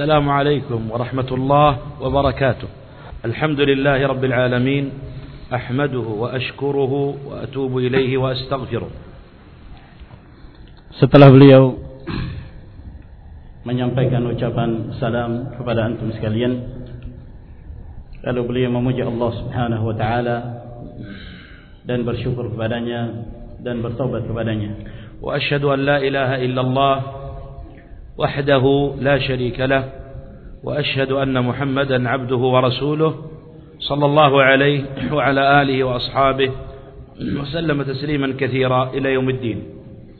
السلام عليكم ورحمة الله وبركاته. الحمد لله رب العالمين، أحمده وأشكره وأتوب إليه وأستغفره. Setelah beliau menyampaikan ucapan salam kepada antum sekalian, lalu beliau memuji Allah Subhanahu wa taala dan bersyukur kepadanya dan bertaubat kepadanya. Wa asyhadu an la ilaha illallah wahdahu la syarika lah wa asyhadu anna Muhammadan abduhu wa rasuluh sallallahu alaihi wa ala alihi wa ashabihi wa sallama tasliman katsira ila yaumiddin.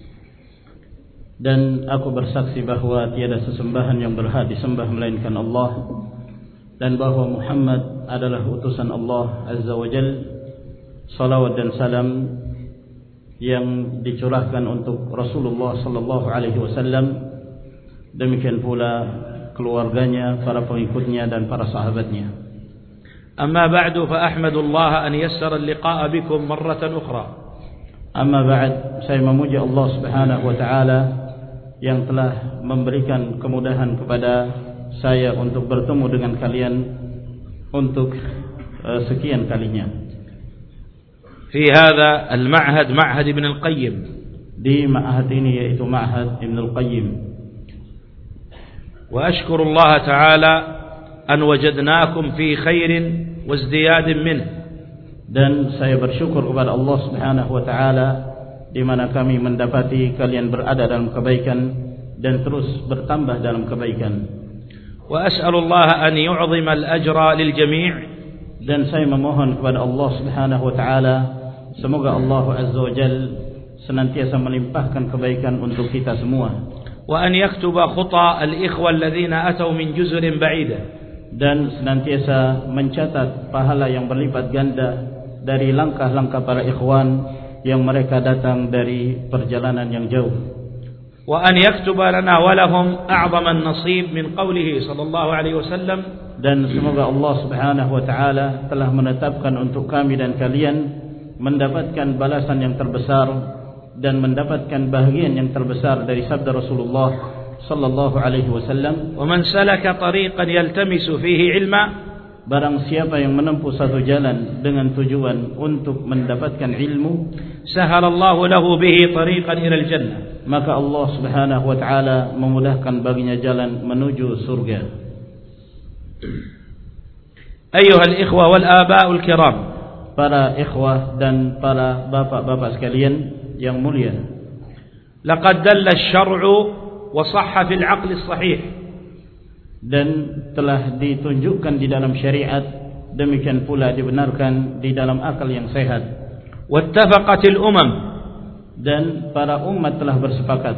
Dan aku bersaksi bahawa tiada sesembahan yang berhak disembah melainkan Allah, dan bahawa Muhammad adalah utusan Allah Azza wa Jalla. Salawat dan salam yang dicurahkan untuk Rasulullah sallallahu alaihi wasallam, demikian pula keluarganya, para pengikutnya dan para sahabatnya. Amma ba'du, fa ahmadullah an yassara al-liqa'a bikum marratan ukhra. Amma ba'd, saya memuji Allah Subhanahu wa taala yang telah memberikan kemudahan kepada saya untuk bertemu dengan kalian untuk sekian kalinya. Fi hadha al-ma'had, ma'had Ibn al-Qayyim. Di ma'had ini yaitu ma'had Ibn al-Qayyim. Wa ashkuru Allah ta'ala an wajadnakum fi khairin wa izdiyadin minh. Dan saya bersyukur kepada Allah Subhanahu wa taala di mana kami mendapati kalian berada dalam kebaikan dan terus bertambah dalam kebaikan. Wa as'alullah an yu'zima al-ajra lil jami'. Dan saya memohon kepada Allah Subhanahu wa taala semoga Allah Azza wa Jalla senantiasa melimpahkan kebaikan untuk kita semua. Wa an yaktuba khuta al-ikhwa alladhina atau min juzrin ba'ida. Dan senantiasa mencatat pahala yang berlipat ganda dari langkah-langkah para ikhwan yang mereka datang dari perjalanan yang jauh. Wa an yaktuba lana wa lahum a'zama an-nasib min qawlihi sallallahu alaihi wasallam. Dan semoga Allah Subhanahu wa taala telah menetapkan untuk kami dan kalian mendapatkan balasan yang terbesar dan mendapatkan bahagian yang terbesar dari sabda Rasulullah sallallahu alaihi wasallam. Wa man salaka tariqan yaltamisu fihi ilma, barang siapa yang menempuh satu jalan dengan tujuan untuk mendapatkan ilmu, sahalallahu lahu bihi tariqan ila al-jannah, maka Allah Subhanahu wa taala memudahkan baginya jalan menuju surga. Ayyuhal ikhwah wal aba'ul kiram, para ikhwah dan para bapak-bapak sekalian yang mulia, laqad dalla asy-syar'u wa sahha fil 'aqli as-sahih. Dan telah ditunjukkan di dalam syariat, demikian pula dibenarkan di dalam akal yang sehat. Wattafaqatil umam, dan para umat telah bersepakat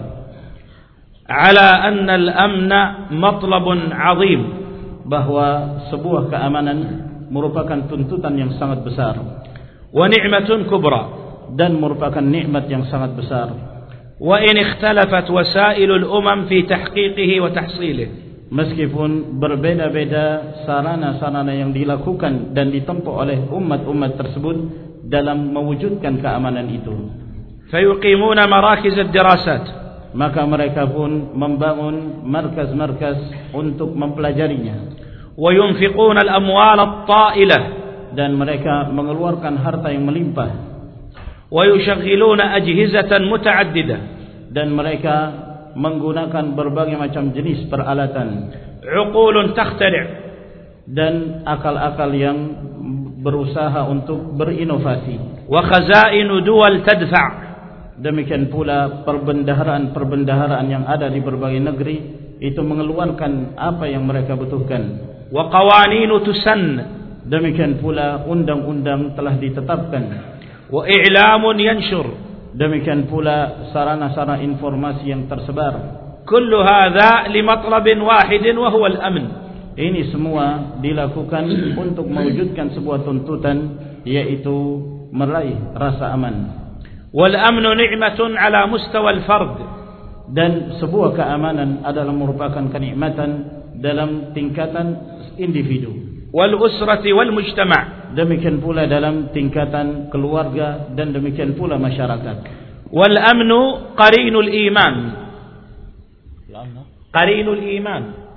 ala anna al-amna matlabun 'azim, bahwa sebuah keamanan merupakan tuntutan yang sangat besar. Wa ni'matun kubra, dan merupakan nikmat yang sangat besar. Wa in ikhtalafat wasailul umam fi tahqiqihi wa tahsilih, meskipun berbeda-beda sarana-sarana yang dilakukan dan ditempuh oleh umat-umat tersebut dalam mewujudkan keamanan itu. Fayuqimuna marakiz ad-dirasat, maka mereka pun membangun markas-markas untuk mempelajarinya. Wa yunfiquna al-amwal at-ta'ilah, dan mereka mengeluarkan harta yang melimpah. Wa yushaghiluna ajhizatan muta'addidah, dan mereka menggunakan berbagai macam jenis peralatan. Uqulun takhtari', dan akal-akal yang berusaha untuk berinovasi. Wa khazainu duwal tadfa', demikian pula perbendaharaan-perbendaharaan yang ada di berbagai negeri itu mengeluarkan apa yang mereka butuhkan. Wa qawaninu tusann, demikian pula undang-undang telah ditetapkan. Wa i'lamun yanshur, demikian pula sarana-sarana informasi yang tersebar. Kullu hadza li matlabin wahidin wa huwa al-amn. Ini semua dilakukan untuk mewujudkan sebuah tuntutan, yaitu meraih rasa aman. Wal amnu ni'matun ala mustawa al-fard, dan sebuah keamanan adalah merupakan kenikmatan dalam tingkatan individu. Wal usrati wal mujtama', demikian pula dalam tingkatan keluarga dan demikian pula masyarakat. Wal amnu qarinul iman. Qarinul iman,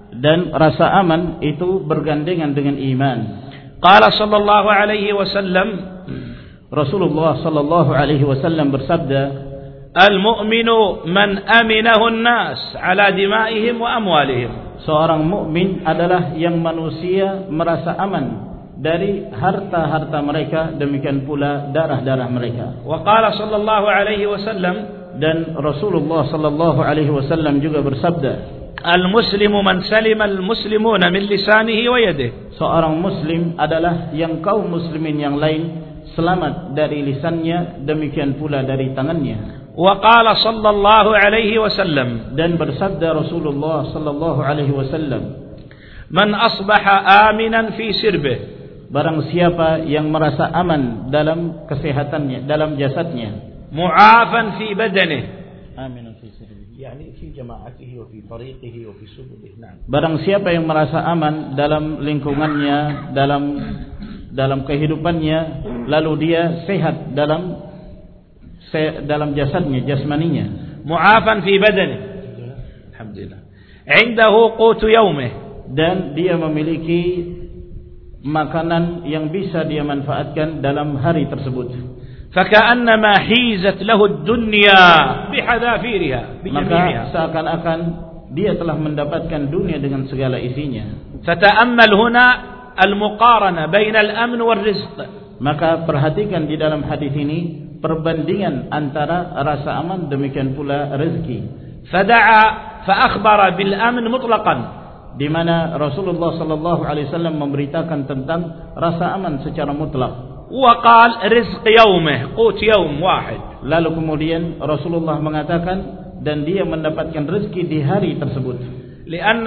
dan rasa aman itu bergandengan dengan iman. Qala sallallahu alaihi wasallam, Rasulullah sallallahu alaihi wasallam bersabda, al-mu'minu man aminahu an-nas ala dima'ihim wa amwalihim. Seorang mukmin adalah yang manusia merasa aman dari harta-harta mereka, demikian pula darah-darah mereka. Wa qala sallallahu alaihi wasallam, dan Rasulullah sallallahu alaihi wasallam juga bersabda, al-muslimu man salima al-muslimuna min lisanihi wa yadihi. Seorang muslim adalah yang kaum muslimin yang lain selamat dari lisannya, demikian pula dari tangannya. Wa qala sallallahu alaihi wasallam, dan bersabda Rasulullah sallallahu alaihi wasallam, man asbaha aminan fi sirbih, barang siapa yang merasa aman dalam kesehatannya, dalam jasadnya, mu'afan fi badanihi, aminan fi sirbihi, yani fi jama'atihi wa fi tariqihi wa fi subulihi. Naam. Barang siapa yang merasa aman dalam lingkungannya, dalam kehidupannya, lalu dia sehat dalam jasadnya, jasmaninya, mu'afan fi badanihi, alhamdulillah, indahu qutu yaumih, dan dia memiliki makanan yang bisa dia manfaatkan dalam hari tersebut. فكأنما حيزت له الدنيا بحذافيرها بجميعها. Maka seakan-akan dia telah mendapatkan dunia dengan segala isinya. فتأمل هنا المقارنة بين الأمن والرزق. Maka perhatikan di dalam hadis ini perbandingan antara rasa aman demikian pula rezeki. فدعا فأخبر بالأمن مطلقا, di mana Rasulullah sallallahu alaihi wasallam memberitakan tentang rasa aman secara mutlak. وقال رزق يومه قوت يوم واحد. Lalu kemudian Rasulullah mengatakan dan dia mendapatkan rezeki di hari tersebut. لأن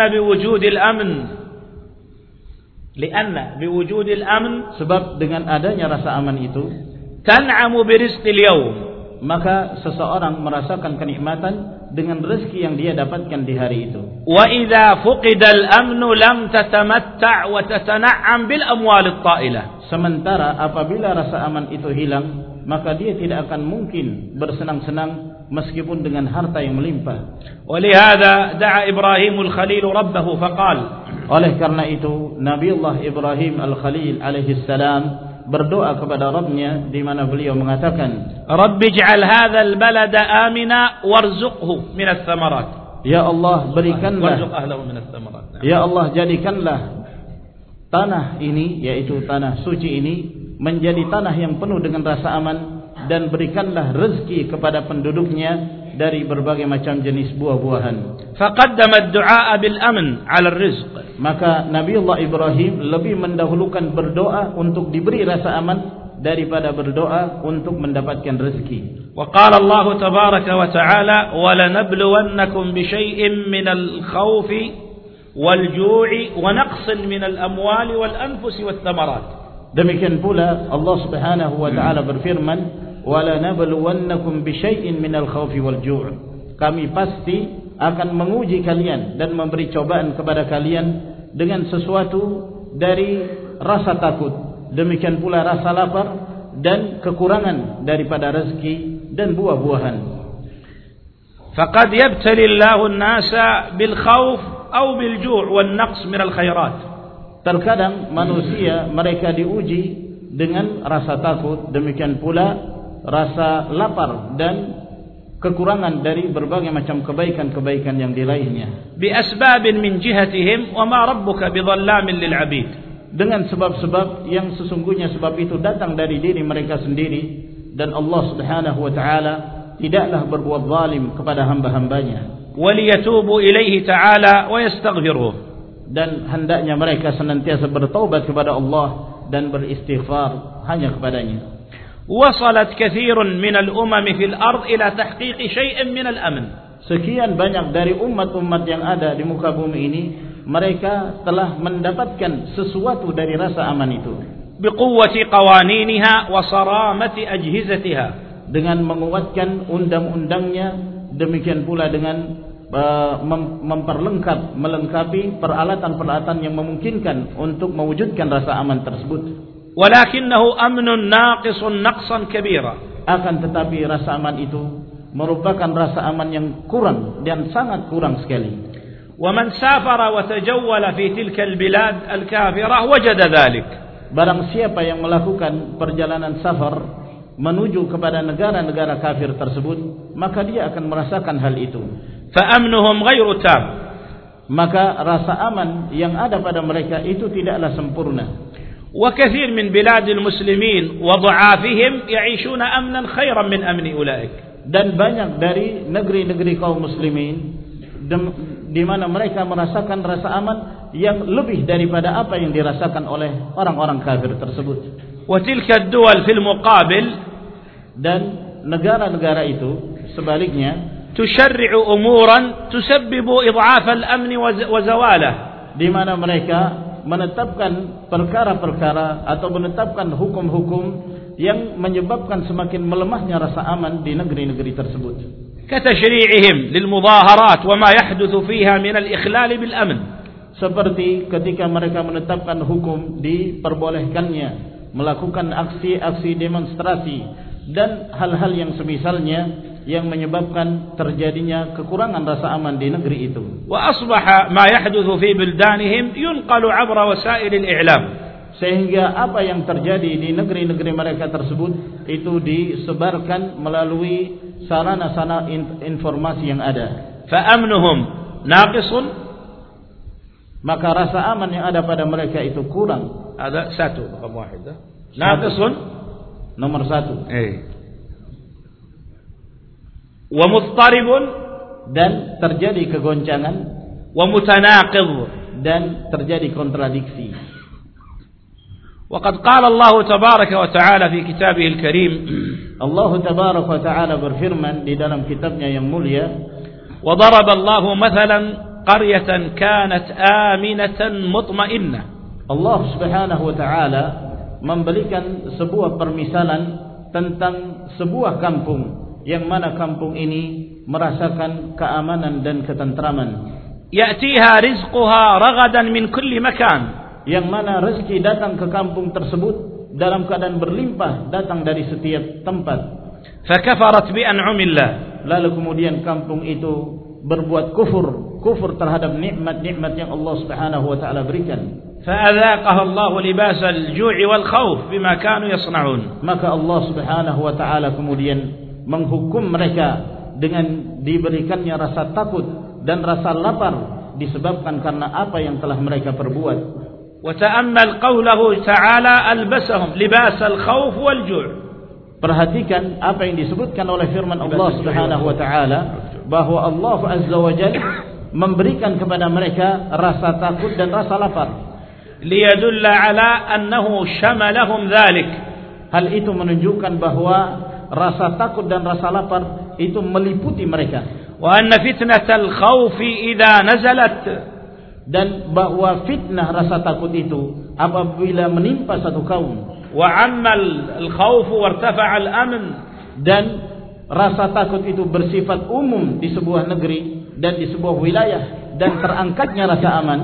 بوجود الأمن sebab dengan adanya rasa aman itu تنعم برزق اليوم, maka seseorang merasakan kenikmatan dengan rezeki yang dia dapatkan di hari itu. وإذا فقد الأمن لم تتمتع وتتنعم بالأموال الطائلة. Sementara apabila rasa aman itu hilang, maka dia tidak akan mungkin bersenang-senang meskipun dengan harta yang melimpah. ولهذا دعا إبراهيم الخليل ربه فقال, oleh karena itu Nabiullah Ibrahim Al-Khalil alaihi salam berdoa kepada Rabbnya, di mana beliau mengatakan, Rabbi ij'al hadzal balada amina warzuqhu min ats-tsamarat. Ya Allah, berikanlah, warzuq ahlahu min ats-tsamarat. Ya Allah, jadikanlah tanah ini, yaitu tanah suci ini, menjadi tanah yang penuh dengan rasa aman, dan berikanlah rezeki kepada penduduknya dari berbagai macam jenis buah-buahan. Faqaddama ad-du'a bil amn 'ala ar-rizq. Maka Nabiullah Ibrahim lebih mendahulukan berdoa untuk diberi rasa aman daripada berdoa untuk mendapatkan rezeki. Wa qala Allah tabaraka wa ta'ala, wa lanabluwannakum bi syai'in minal khawfi wal ju'i wa naqsin minal amwali wal anfusi wat thamarat. Demikian pula Allah Subhanahu wa ta'ala berfirman, wa lanabluwannakum bi syai'in minal khawfi wal ju'. Kami pasti akan menguji kalian dan memberi cobaan kepada kalian dengan sesuatu dari rasa takut, demikian pula rasa lapar dan kekurangan daripada rezeki dan buah-buahan. Faqad yabtali Allahu an-nasa bil khauf aw bil ju' wan naqs min al khairat. Terkadang manusia mereka diuji dengan rasa takut, demikian pula rasa lapar dan kekurangan dari berbagai macam kebaikan-kebaikan yang di lainnya. Bi asbabin min jihatihim wa ma rabbuka bidhallamin lil 'abid. Dengan sebab-sebab yang sesungguhnya sebab itu datang dari diri mereka sendiri, dan Allah Subhanahu wa taala tidaklah berbuat zalim kepada hamba-hambanya. Wa liyatubu ilaihi ta'ala wa yastaghfiruh. Dan hendaknya mereka senantiasa bertaubat kepada Allah dan beristighfar hanya kepadanya. وصلت كثير من الأمم في الأرض إلى تحقيق شيء من الأمن. Sekian banyak dari umat-umat yang ada di muka bumi ini, mereka telah mendapatkan sesuatu dari rasa aman itu. بقوة قوانينها وصرامة أجهزتها. Dengan menguatkan undang-undangnya, demikian pula dengan melengkapi peralatan-peralatan yang memungkinkan untuk mewujudkan rasa aman tersebut. Walakinahu amnun naqisun naqsan kabira. Akan tetapi rasa aman itu merupakan rasa aman yang kurang dan sangat kurang sekali. ومن سافر وتجول في تلك البلاد الكافرة وجد ذلك. Barang siapa yang melakukan perjalanan safar menuju kepada negara-negara kafir tersebut, maka dia akan merasakan hal itu. فأمنهم غير تام. Maka rasa aman yang ada pada mereka itu tidaklah sempurna. وكثير من بلاد المسلمين وضعافهم يعيشون أمنا خيرا من أمن أولئك. Dan banyak dari negeri-negeri kaum muslimin di mana mereka merasakan rasa aman yang lebih daripada apa yang dirasakan oleh orang-orang kafir tersebut. وتلك الدول في المقابل, dan negara-negara itu sebaliknya, تشرع أمورا تسبب إضعاف الأمن وزواله, di mana mereka menetapkan perkara-perkara atau menetapkan hukum-hukum yang menyebabkan semakin melemahnya rasa aman di negeri-negeri tersebut. كتشريعهم للمظاهرات وما يحدث فيها من الإخلال بالأمن. Seperti ketika mereka menetapkan hukum diperbolehkannya melakukan aksi-aksi demonstrasi dan hal-hal yang semisalnya yang menyebabkan terjadinya kekurangan rasa aman di negeri itu. وأصبح ما يحدث في بلدانهم ينقل عبر وسائل الإعلام. Sehingga apa yang terjadi di negeri-negeri mereka tersebut itu disebarkan melalui sarana-sarana informasi yang ada. فأمنهم ناقص, maka rasa aman yang ada pada mereka itu kurang. هذا satu, رقم واحد. ناقص, nomor satu. ومضطرب, dan terjadi kegoncangan. ومتناقض, dan terjadi kontradiksi. وقد قال الله تبارك وتعالى في كتابه الكريم, Allah tabaraka wa ta'ala berfirman di dalam kitabnya yang mulia, وضرب الله مثلا قرية كانت آمنة مطمئنة. Allah subhanahu wa ta'ala memberikan sebuah permisalan tentang sebuah kampung yang mana kampung ini merasakan keamanan dan ketentraman. يأتيها رزقها رغدا من كل مكان, yang mana rezeki datang ke kampung tersebut dalam keadaan berlimpah, datang dari setiap tempat. فكفرت بأنعم الله, lalu kemudian kampung itu berbuat kufur terhadap nikmat-nikmat yang Allah Subhanahu wa taala berikan. فأذاقها الله لباس الجوع والخوف بما كانوا يصنعون. Maka Allah Subhanahu wa taala kemudian menghukum mereka dengan diberikannya rasa takut dan rasa lapar disebabkan karena apa yang telah mereka perbuat. وتأمل قوله تعالى ألبسهم لباس الخوف والجوع. Perhatikan apa yang disebutkan oleh firman Allah Subhanahu wa taala bahwa Allah Azza wa Jalla memberikan kepada mereka rasa takut dan rasa lapar. ليدل على أنه شملهم ذلك. Hal itu menunjukkan bahwa rasa takut dan rasa lapar itu meliputi mereka. وأن فتنة الخوف إذا نزلت, dan bahwa fitnah rasa takut itu apabila menimpa satu kaum, وعم الخوف وارتفع الأمن, dan rasa takut itu bersifat umum di sebuah negeri dan di sebuah wilayah dan terangkatnya rasa aman,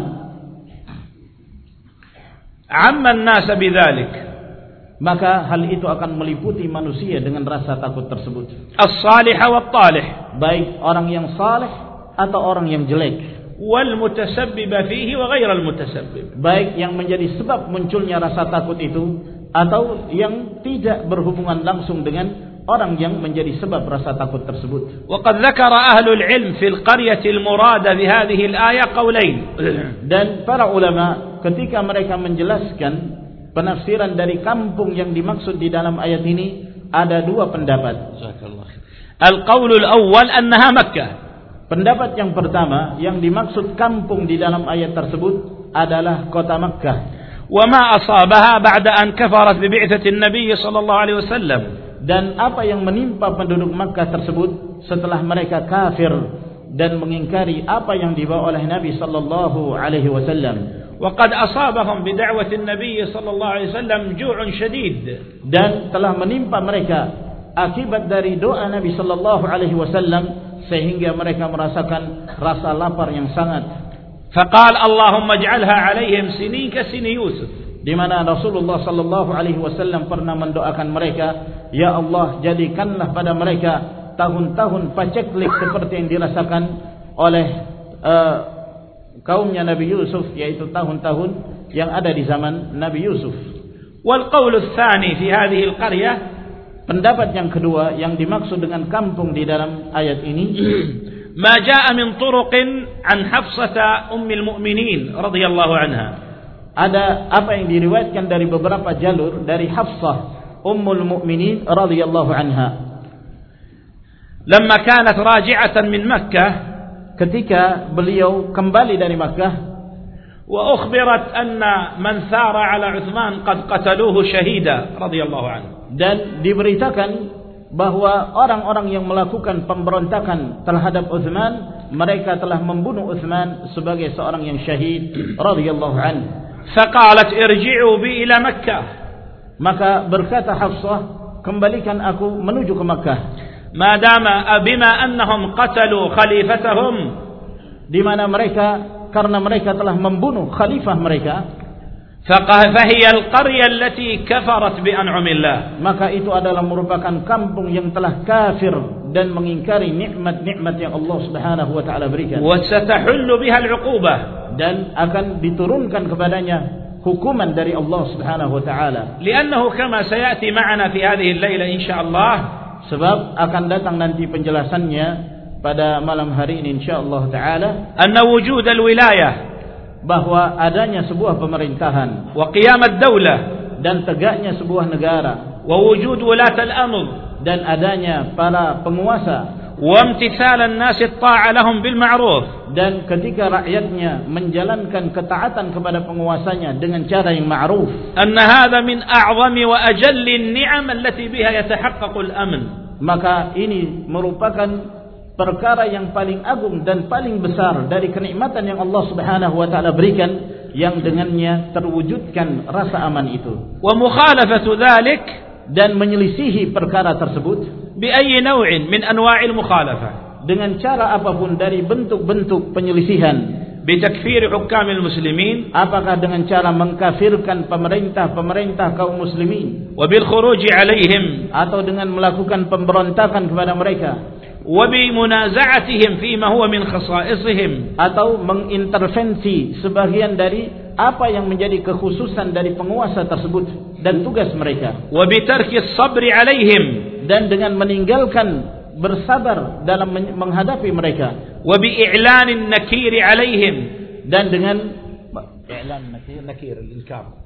عم الناس بذلك, maka hal itu akan meliputi manusia dengan rasa takut tersebut. الصالح والطالح, baik orang yang saleh atau orang yang jelek. والمتسبب فيه وغير المتسبب, baik yang menjadi sebab munculnya rasa takut itu atau yang tidak berhubungan langsung dengan orang yang menjadi sebab rasa takut tersebut. وقد ذكر أهل العلم في القرية المرادة بهذه الآية قولين. Dan para ulama ketika mereka menjelaskan penafsiran dari kampung yang dimaksud di dalam ayat ini ada dua pendapat. القول الأول أنها مكة. Pendapat yang pertama yang dimaksud kampung di dalam ayat tersebut adalah kota Makkah. وما أصابها بعد أن كفرت ببعثة النبي صلى الله عليه وسلم. Dan apa yang menimpa penduduk Makkah tersebut setelah mereka kafir dan mengingkari apa yang dibawa oleh Nabi sallallahu alaihi wasallam. وقد أصابهم بدعوة النبي صلى الله عليه وسلم جوع شديد. Dan telah menimpa mereka akibat dari doa Nabi sallallahu alaihi wasallam sehingga mereka merasakan rasa lapar yang sangat. فقال اللهم اجعلها عليهم سنين كسن يوسف. Di mana Rasulullah sallallahu alaihi wasallam pernah mendoakan mereka, ya Allah jadikanlah pada mereka tahun-tahun paceklik seperti yang dirasakan oleh kaumnya Nabi Yusuf, yaitu tahun-tahun yang ada di zaman Nabi Yusuf. Wal qawlu tsani fi hadhihi al-qaryah, pendapat yang kedua yang dimaksud dengan kampung di dalam ayat ini, ma jaa min turuqin an Hafsah ummul mu'minin radhiyallahu anha. Ada apa yang diriwayatkan dari beberapa jalur dari Hafsah ummul mu'minin radhiyallahu anha. Lamma kanat raji'atan min Makkah, ketika beliau kembali dari Makkah, wa ukhbirat anna man thara ala Uthman qad qataluhu shahida radhiyallahu anhu, dan diberitakan bahwa orang-orang yang melakukan pemberontakan terhadap Uthman, mereka telah membunuh Uthman sebagai seorang yang syahid radhiyallahu anhu. Faqalat irji'u bi ila Makkah, maka berkata Hafsah, kembalikan aku menuju ke Makkah. Madama bima annahum qatalu khalifatahum, di mana mereka, karena mereka telah membunuh khalifah mereka. Fahiya al-qaryah allati kafarat bi an'amillah, maka itu adalah merupakan kampung yang telah kafir dan mengingkari nikmat-nikmat yang Allah Subhanahu wa taala berikan. Wa satahullu biha al-'uqubah, dan akan diturunkan kepadanya hukuman dari Allah Subhanahu wa taala. Li'annahu kama sayati ma'ana fi hadhihi al-laila insyaallah, sebab akan datang nanti penjelasannya pada malam hari ini insyaallah taala, anna wujud al-wilayah, bahwa adanya sebuah pemerintahan, wa qiyam ad-daulah, dan tegaknya sebuah negara, wa wujud ulat al-amr, dan adanya para penguasa, wa imtithal an-nas at-ta'a lahum bil ma'ruf, dan ketika rakyatnya menjalankan ketaatan kepada penguasanya dengan cara yang ma'ruf. Anna hadha min a'zami wa ajalli an-ni'am allati biha yatahaqqaqu al-amn, maka ini merupakan perkara yang paling agung dan paling besar dari kenikmatan yang Allah Subhanahu wa taala berikan, yang dengannya terwujudkan rasa aman itu. Wa mukhalafatu dzalik, dan menyelisihi perkara tersebut, bi ayyi naw'in min anwa'il mukhalafah, dengan cara apapun dari bentuk-bentuk penyelisihan. Bi takfir hukamil muslimin, apakah dengan cara mengkafirkan pemerintah kaum muslimin, wa bil khuruj alaihim, atau dengan melakukan pemberontakan kepada mereka, wa bi munaza'atihim fima huwa min khasa'isihim, atau mengintervensi sebagian dari apa yang menjadi kekhususan dari penguasa tersebut dan tugas mereka, wa bi tarki as-sabr alaihim, dan dengan meninggalkan bersabar dalam menghadapi mereka, wa bi i'lan an-nakir alaihim, dan dengan i'lan nakir al-inkar,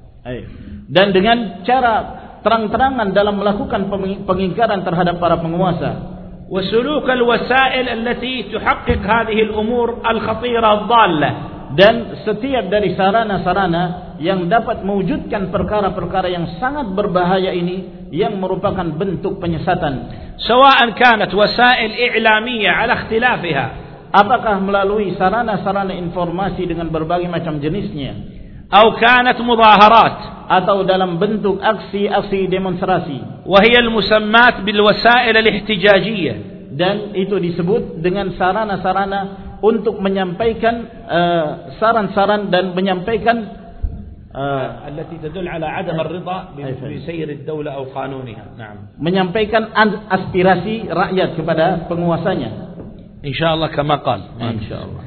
dan dengan cara terang-terangan dalam melakukan pengingkaran terhadap para penguasa. وسلوك الوسائل التي تحقق هذه الأمور الخطيرة الضالة, dan setiap dari sarana-sarana yang dapat mewujudkan perkara-perkara yang sangat berbahaya ini, yang merupakan bentuk penyesatan. سواء كانت وسائل إعلامية على اختلافها, apakah melalui sarana-sarana informasi dengan berbagai macam jenisnya, أو كانت مظاهرات, atau dalam bentuk aksi-aksi demonstrasi, وهي المسمات بالوسائل الاحتجاجية, dan itu disebut dengan sarana-sarana untuk menyampaikan saran-saran dan menyampaikan التي تدل على عدم الرضا بسير الدولة أو قانونها. نعم. menyampaikan aspirasi rakyat kepada penguasanya. إن شاء الله كما قال. إن شاء الله.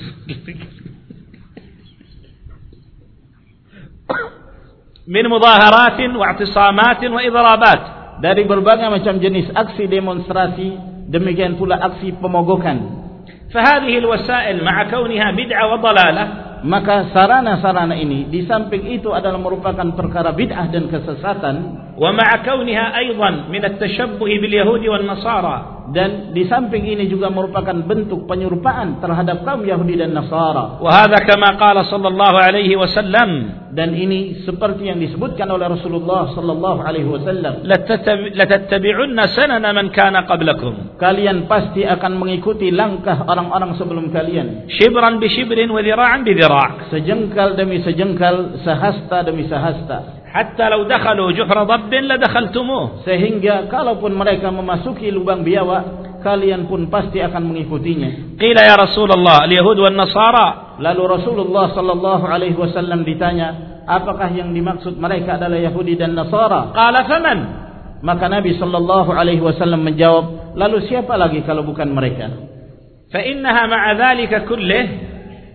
min mudaharatin wa i'tisamatin wa idrabat, dari berbagai macam jenis aksi demonstrasi, demikian pula aksi pemogokan. فهذه الوسائل مع كونها بدعة وضلالة, maka sarana-sarana ini di samping itu adalah merupakan perkara bid'ah dan kesesatan, ومع كونها أيضا من التشبه باليهود والنصارى, dan di samping ini juga merupakan bentuk penyerupaan terhadap kaum Yahudi dan Nasara. وهذا كما قال صلى الله عليه وسلم, dan ini seperti yang disebutkan oleh Rasulullah sallallahu alaihi wasallam, لتتبعن سنن من كان قبلكم, kalian pasti akan mengikuti langkah orang-orang sebelum kalian, شبرا بشبر وذراعا بذراع, sejengkal demi sejengkal, sehasta demi sehasta, حتى لو دخلوا جحر ضب لدخلتموه, sehingga kalaupun mereka memasuki lubang biawak, kalian pun pasti akan mengikutinya. قيل يا رسول الله اليهود والنصارى, lalu Rasulullah sallallahu alaihi wasallam ditanya, apakah yang dimaksud mereka adalah Yahudi dan Nasara? قال فمن, maka Nabi sallallahu alaihi wasallam menjawab, lalu siapa lagi kalau bukan mereka? فإنها مع ذلك كله,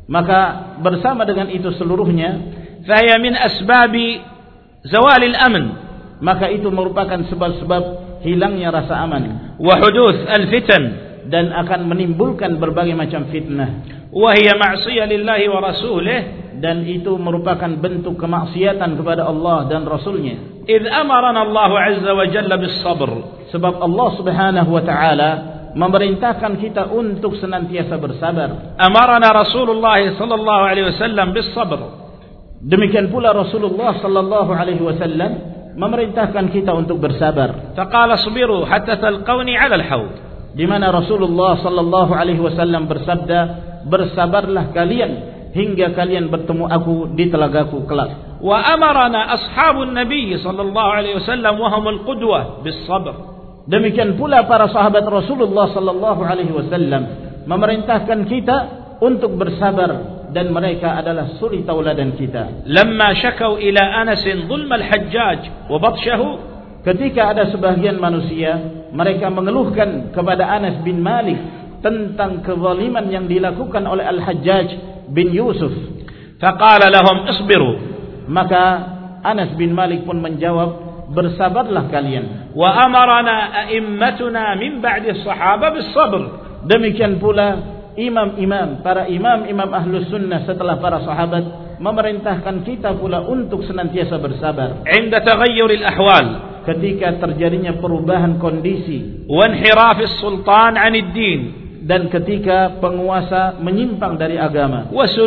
maka bersama dengan itu seluruhnya فهي من أسباب زوال الأمن, maka itu merupakan sebab-sebab hilangnya rasa aman وحدوث الفتن, dan akan menimbulkan berbagai macam fitnah. وهي معصية لله ورسوله, dan itu merupakan bentuk kemaksiatan kepada Allah dan Rasulnya. إذ أمرنا الله عز وجل بالصبر, sebab Allah Subhanahu wa taala memerintahkan kita untuk senantiasa bersabar. أمرنا رسول الله صلى الله عليه وسلم بالصبر, Demikian pula Rasulullah sallallahu alaihi wasallam memerintahkan kita untuk bersabar. فقال اصبروا حتى تلقوني على الحوض, Di mana Rasulullah sallallahu alaihi wasallam bersabda, bersabarlah kalian hingga kalian bertemu aku di telagaku kelak. وأمرنا أصحاب النبي صلى الله عليه وسلم وهم القدوة بالصبر. Demikian pula para sahabat Rasulullah sallallahu alaihi wasallam memerintahkan kita untuk bersabar, dan mereka adalah suri tauladan kita. لما شكوا إلى أنس ظلم الحجاج وبطشه, Ketika ada sebagian manusia, mereka mengeluhkan kepada Anas bin Malik tentang kezaliman yang dilakukan oleh Al-Hajjaj bin Yusuf. فقال لهم اصبروا, Maka Anas bin Malik pun menjawab, bersabarlah kalian. وأمرنا أئمتنا من بعد الصحابة بالصبر. Demikian pula para imam ahlus sunnah setelah para sahabat memerintahkan kita pula untuk senantiasa bersabar عند تغير الأحوال, ketika terjadinya perubahan kondisi, وانحراف السلطان عن الدين, dan ketika penguasa menyimpang dari agama,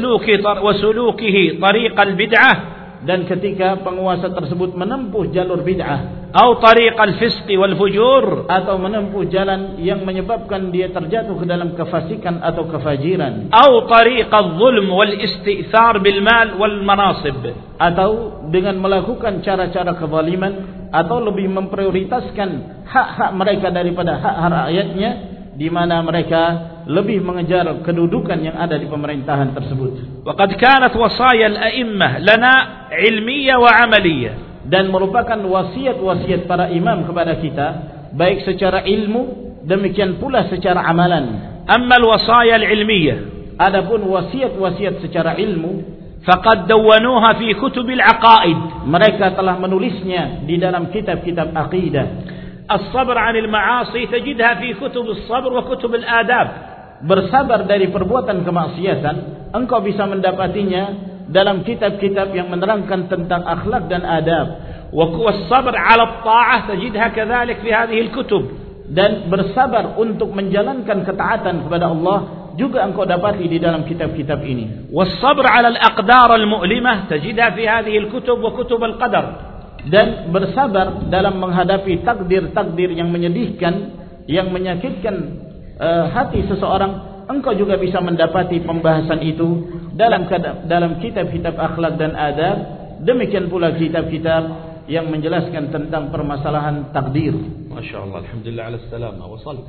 وسلوكه طريق البدعة, dan ketika penguasa tersebut menempuh jalur bid'ah أو طريق الفسق والفجور, atau menempuh jalan yang menyebabkan dia terjatuh ke dalam kefasikan atau kefajiran, أو طريق الظلم والاستئثار بالمال والمناصب, atau dengan melakukan cara-cara kezaliman, atau lebih memprioritaskan hak-hak mereka daripada hak-hak rakyatnya, di mana mereka lebih mengejar kedudukan yang ada di pemerintahan tersebut. وقد كانت وصايا الأئمة لنا علمية وعملية, Dan merupakan wasiat-wasiat para imam kepada kita, baik secara ilmu demikian pula secara amalan. أما الوصايا العلمية Adapun wasiat-wasiat secara ilmu, فقد دونوها في كتب العقائد. mereka telah menulisnya di dalam kitab-kitab akidah. الصبر عن المعاصي تجدها في كتب الصبر وكتب الآداب. Bersabar dari perbuatan kemaksiatan, engkau bisa mendapatinya dalam kitab-kitab yang menerangkan tentang akhlak dan adab. والصبر على الطاعة تجدها كذلك في هذه الكتب. Dan bersabar untuk menjalankan ketaatan kepada Allah juga engkau dapati di dalam kitab-kitab ini. والصبر على الأقدار المؤلمة تجدها في هذه الكتب وكتب القدر. Dan bersabar dalam menghadapi takdir-takdir yang menyedihkan, yang menyakitkan hati seseorang, engkau juga bisa mendapati pembahasan itu dalam kitab-kitab akhlak dan adab. Demikian pula kitab-kitab yang menjelaskan tentang permasalahan takdir. Masya Allah, alhamdulillah ala salamah wa salam.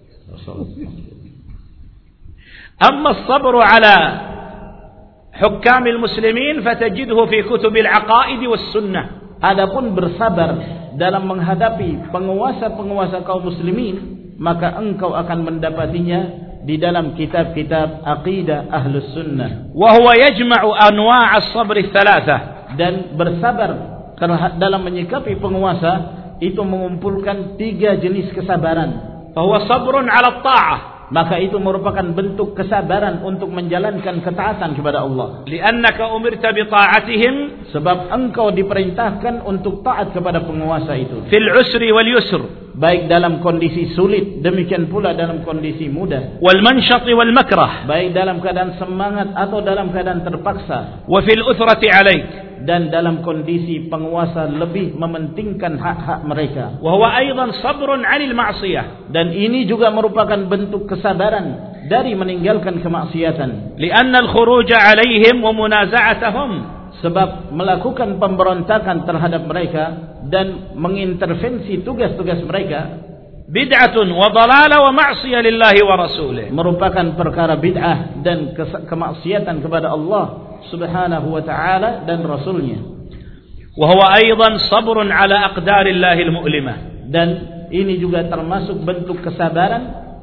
Amma as-sabru ala hukam al-muslimin fatajiduhu fi kutub al-aqaid was-sunnah. Adapun bersabar dalam menghadapi penguasa-penguasa kaum muslimin, maka engkau akan mendapatinya di dalam kitab-kitab aqidah ahlus sunnah. Wa huwa yajma'u anwa' as-sabr ats-tsalatsah. Dan bersabar dalam menyikapi penguasa itu mengumpulkan 3 jenis kesabaran. Fa huwa sabrun 'ala at-ta'ah. Maka itu merupakan bentuk kesabaran untuk menjalankan ketaatan kepada Allah. Li'annaka umirta bi ta'atihim, sebab engkau diperintahkan untuk taat kepada penguasa itu. Fil usri wal yusr, baik dalam kondisi sulit, demikian pula dalam kondisi mudah. Wal mansyati wal makrah, baik dalam keadaan semangat atau dalam keadaan terpaksa. Wa fil uthrati 'alaik, dan dalam kondisi penguasa lebih mementingkan hak-hak mereka. Wa huwa aidan sabrun 'anil ma'siyah, dan ini juga merupakan bentuk kesabaran dari meninggalkan kemaksiatan. Li'anna al-khuruj 'alaihim wa munaza'atuhum, sebab melakukan pemberontakan terhadap mereka dan mengintervensi tugas-tugas mereka, bid'atun wa dhalalah wa ma'siyah lillahi wa rasulih, merupakan perkara bid'ah dan kemaksiatan kepada Allah subhanahu wa ta'ala dan rasulnya. Wa huwa aidan sabrun 'ala aqdarillahi al-mu'limah, dan ini juga termasuk bentuk kesabaran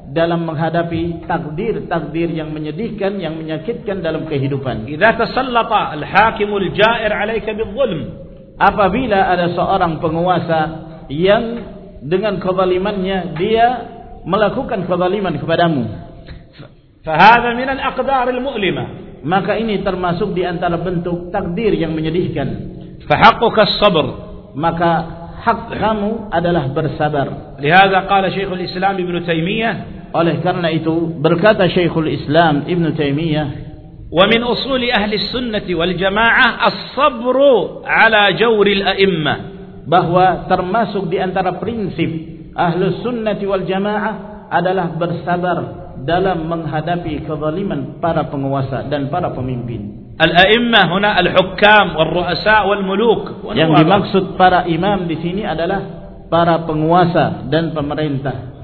dalam menghadapi takdir-takdir yang menyedihkan, yang menyakitkan dalam kehidupan. إذا تسلط الحاكم الجائر عليك بالظلم, apabila ada seorang penguasa yang dengan kezalimannya dia melakukan kezaliman kepadamu, فهذا من الأقدار المؤلمة, maka ini termasuk di antara bentuk takdir yang menyedihkan. فحقك الصبر, maka hak kamu adalah bersabar. لهذا قال شيخ الإسلام ابن تيمية, oleh karena itu berkata Syekhul Islam Ibn Taimiyah, ومن أصول أهل السنة والجماعة الصبر على جور الأئمة, bahwa termasuk di antara prinsip Ahlus Sunnati wal Jamaah adalah bersabar dalam menghadapi kezaliman para penguasa dan para pemimpin. الأئمة هنا الحكام والرؤساء والملوك. Yang dimaksud para imam di sini adalah para penguasa dan pemerintah.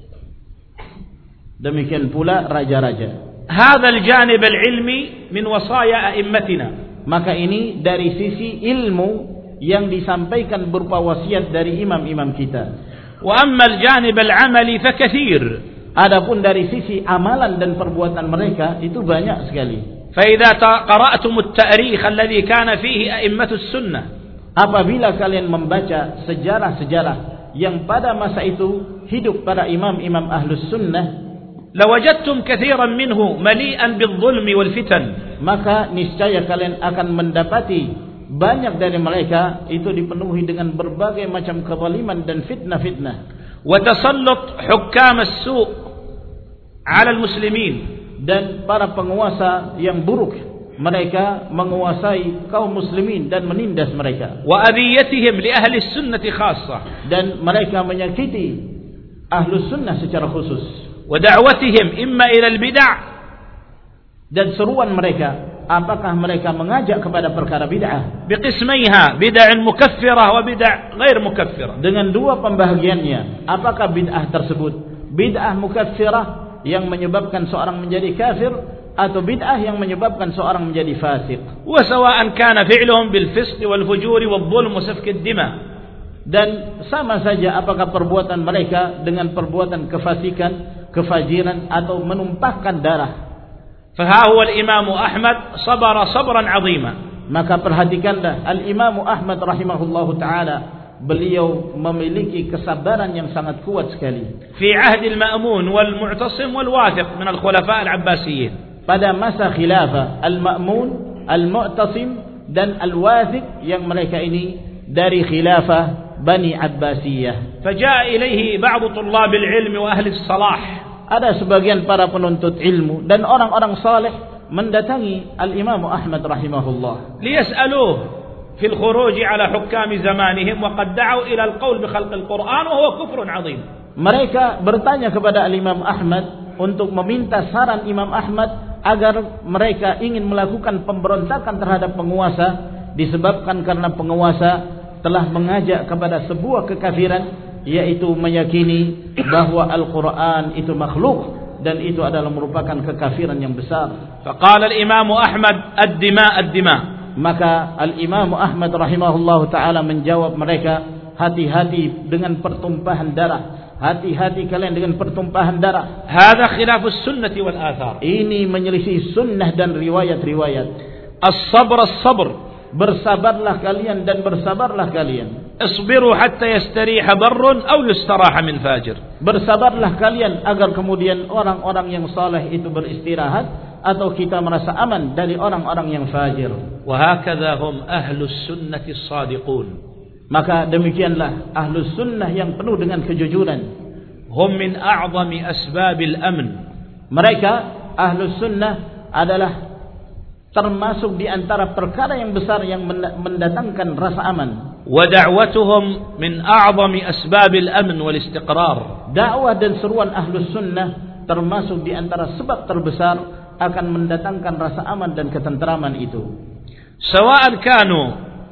Demikian pula raja-raja. هذا الجانب العلمي من وصايا أئمتنا. Maka ini dari sisi ilmu yang disampaikan berupa wasiat dari imam-imam kita. وأما الجانب العملي فكثير. Adapun dari sisi amalan dan perbuatan mereka itu banyak sekali. فإذا قرأتم التاريخ الذي كان فيه أئمة السنة, apabila kalian membaca sejarah-sejarah yang pada masa itu hidup para imam-imam Ahlus Sunnah, لوجدتم كثيرا منه مليئا بالظلم والفتن, maka niscaya kalian akan mendapati banyak dari mereka itu dipenuhi dengan berbagai macam kezaliman dan fitnah-fitnah. وتسلط حكام السوء على المسلمين, dan para penguasa yang buruk, mereka menguasai kaum muslimin dan menindas mereka. وأذيتهم لأهل السنة خاصة, dan mereka menyakiti Ahlus Sunnah secara khusus. ودعوتهم إما إلى البدع, dan seruan mereka, apakah mereka mengajak kepada perkara bid'ah, بقسميها بدع مكفرة وبدع غير مكفرة, dengan dua pembagiannya. Apakah bid'ah tersebut bid'ah mukaffirah yang menyebabkan seorang menjadi kafir, atau bid'ah yang menyebabkan seorang menjadi fasik. وسواء كان فعلهم بالفسق والفجور والظلم وسفك الدماء, dan sama saja apakah perbuatan mereka dengan perbuatan kefasikan, kefajiran, atau menumpahkan darah. فها هو الإمام أحمد صبر صبرا عظيما. Maka perhatikanlah Al-Imam Ahmad rahimahullahu ta'ala, beliau memiliki kesabaran yang sangat kuat sekali. في عهد المأمون والمعتصم والواثق من الخلفاء العباسيين. Pada masa khilafah Al-Ma'mun, Al-Mu'tasim, dan Al-Wathiq, yang mereka ini dari khilafah Bani Abbasiyah. فجاء إليه بعض طلاب العلم وأهل الصلاح. Ada sebagian para penuntut ilmu dan orang-orang saleh mendatangi Al-Imam Ahmad rahimahullah, ليسألوه في الخروج على حكام زمانهم وقد دعوا إلى القول بخلق القرآن وهو كفر عظيم. Mereka bertanya kepada Al-Imam Ahmad untuk meminta saran Imam Ahmad agar mereka ingin melakukan pemberontakan terhadap penguasa, disebabkan karena penguasa telah mengajak kepada sebuah kekafiran, yaitu meyakini bahwa Al-Quran itu makhluk, dan itu adalah merupakan kekafiran yang besar. فقال الإمام أحمد الدماء الدماء. Maka Al-Imam Ahmad rahimahullahu ta'ala menjawab mereka, hati-hati dengan pertumpahan darah, hati-hati kalian dengan pertumpahan darah. هذا خلاف السنة والآثار. Ini menyelisih sunnah dan riwayat-riwayat. الصبر الصبر, bersabarlah kalian dan bersabarlah kalian. اصبروا حتى يستريح بر أو يستراح من فاجر. Bersabarlah kalian agar kemudian orang-orang yang saleh itu beristirahat, atau kita merasa aman dari orang-orang yang fajir. وهكذا هم أهل السنة الصادقون. Maka demikianlah Ahlus Sunnah yang penuh dengan kejujuran. هم من أعظم أسباب الأمن. Mereka Ahlus Sunnah adalah termasuk di antara perkara yang besar yang mendatangkan rasa aman. ودعوتهم من أعظم أسباب الأمن والاستقرار. Dakwah dan seruan Ahlus Sunnah termasuk di antara sebab terbesar akan mendatangkan rasa aman dan ketentraman itu. سواء كانوا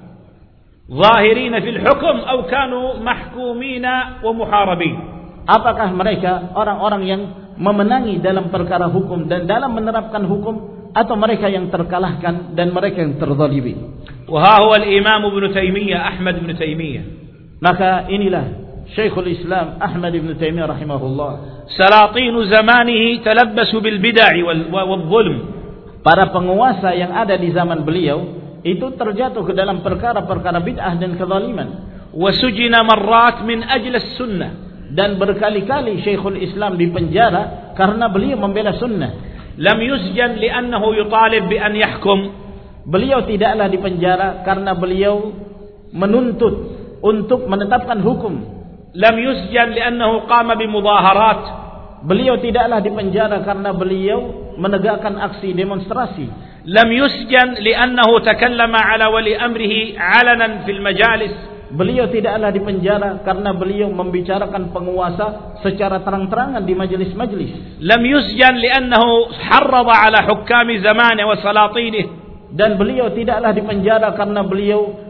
ظاهرين في الحكم أو كانوا محكومين ومحاربين. Apakah mereka orang-orang yang memenangi dalam perkara hukum dan dalam menerapkan hukum, atau mereka yang terkalahkan dan mereka yang terzalimi. وها هو الإمام ابن تيمية أحمد بن تيمية. Maka inilah Syekhul Islam Ahmad ibn Taimiyah rahimahullah, سلاطين زمانه تلبسوا بالبدع والظلم. Para penguasa yang ada di zaman beliau itu terjatuh ke dalam perkara-perkara bid'ah dan kezaliman. وسجن مرات من أجل السنة. Dan berkali-kali Syekhul Islam dipenjara karena beliau membela sunnah. لم يسجن لأنه يطالب بأن يحكم. Beliau tidaklah dipenjara karena beliau menuntut untuk menetapkan hukum. لم يسجن لأنه قام بمظاهرات. Beliau tidaklah dipenjara karena beliau menegakkan aksi demonstrasi. لم يسجن لأنه تكلم على ولي أمره علنا في المجالس. Beliau tidaklah dipenjara karena beliau membicarakan penguasa secara terang-terangan di majelis-majelis. لم يسجن لأنه حرض على حكام زمانه وسلاطينه. Dan beliau tidaklah dipenjara karena beliau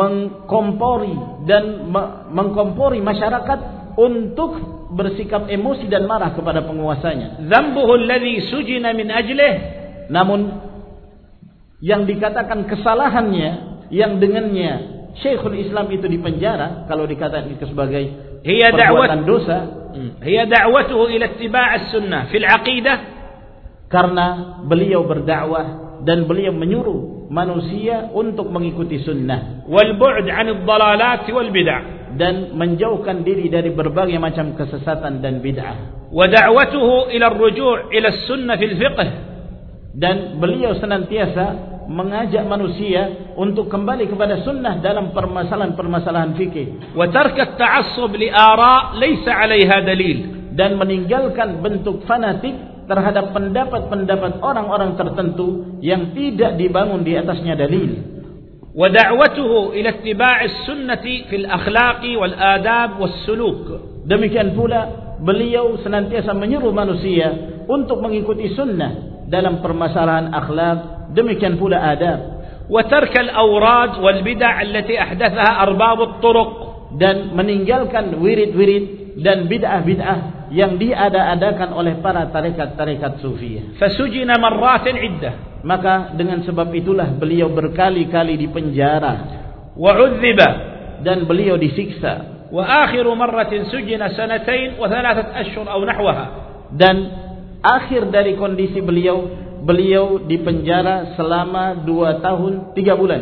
mengkompori masyarakat untuk bersikap emosi dan marah kepada penguasanya. ذنبه الذي سجن من أجله. Namun yang dikatakan kesalahannya yang dengannya Syekhul Islam itu dipenjara, kalau dikatakan itu sebagai perbuatan dosa, هي دعوته إلى اتباع السنة في العقيدة. Karena beliau berdakwah dan beliau menyuruh manusia untuk mengikuti sunnah, والبعد عن الضلالات والبدع. Dan menjauhkan diri dari berbagai macam kesesatan dan bid'ah. ودعوته إلى الرجوع إلى السنة في الفقه. Dan beliau senantiasa mengajak manusia untuk kembali kepada sunnah dalam permasalahan-permasalahan fikih. وترك التعصب لآراء ليس عليها دليل. Dan meninggalkan bentuk fanatik terhadap pendapat-pendapat orang-orang tertentu yang tidak dibangun di atasnya dalil. ودعوته إلى اتباع السنة في الأخلاق والآداب والسلوك. Demikian pula beliau senantiasa menyuruh manusia untuk mengikuti sunnah dalam permasalahan akhlak, demikian pula adab. وترك الأوراد والبدع التي أحدثها أرباب الطرق. Dan meninggalkan wirid-wirid dan bid'ah-bid'ah yang diada-adakan oleh para tarekat-tarekat sufiyah. فسجن مرات عدة. Maka dengan sebab itulah beliau berkali-kali dipenjara. وعذب. Dan beliau disiksa. وآخر مرة سجن 2 و3 أشهر أو نحوها. Dan akhir dari kondisi beliau dipenjara selama 2 tahun 3 bulan.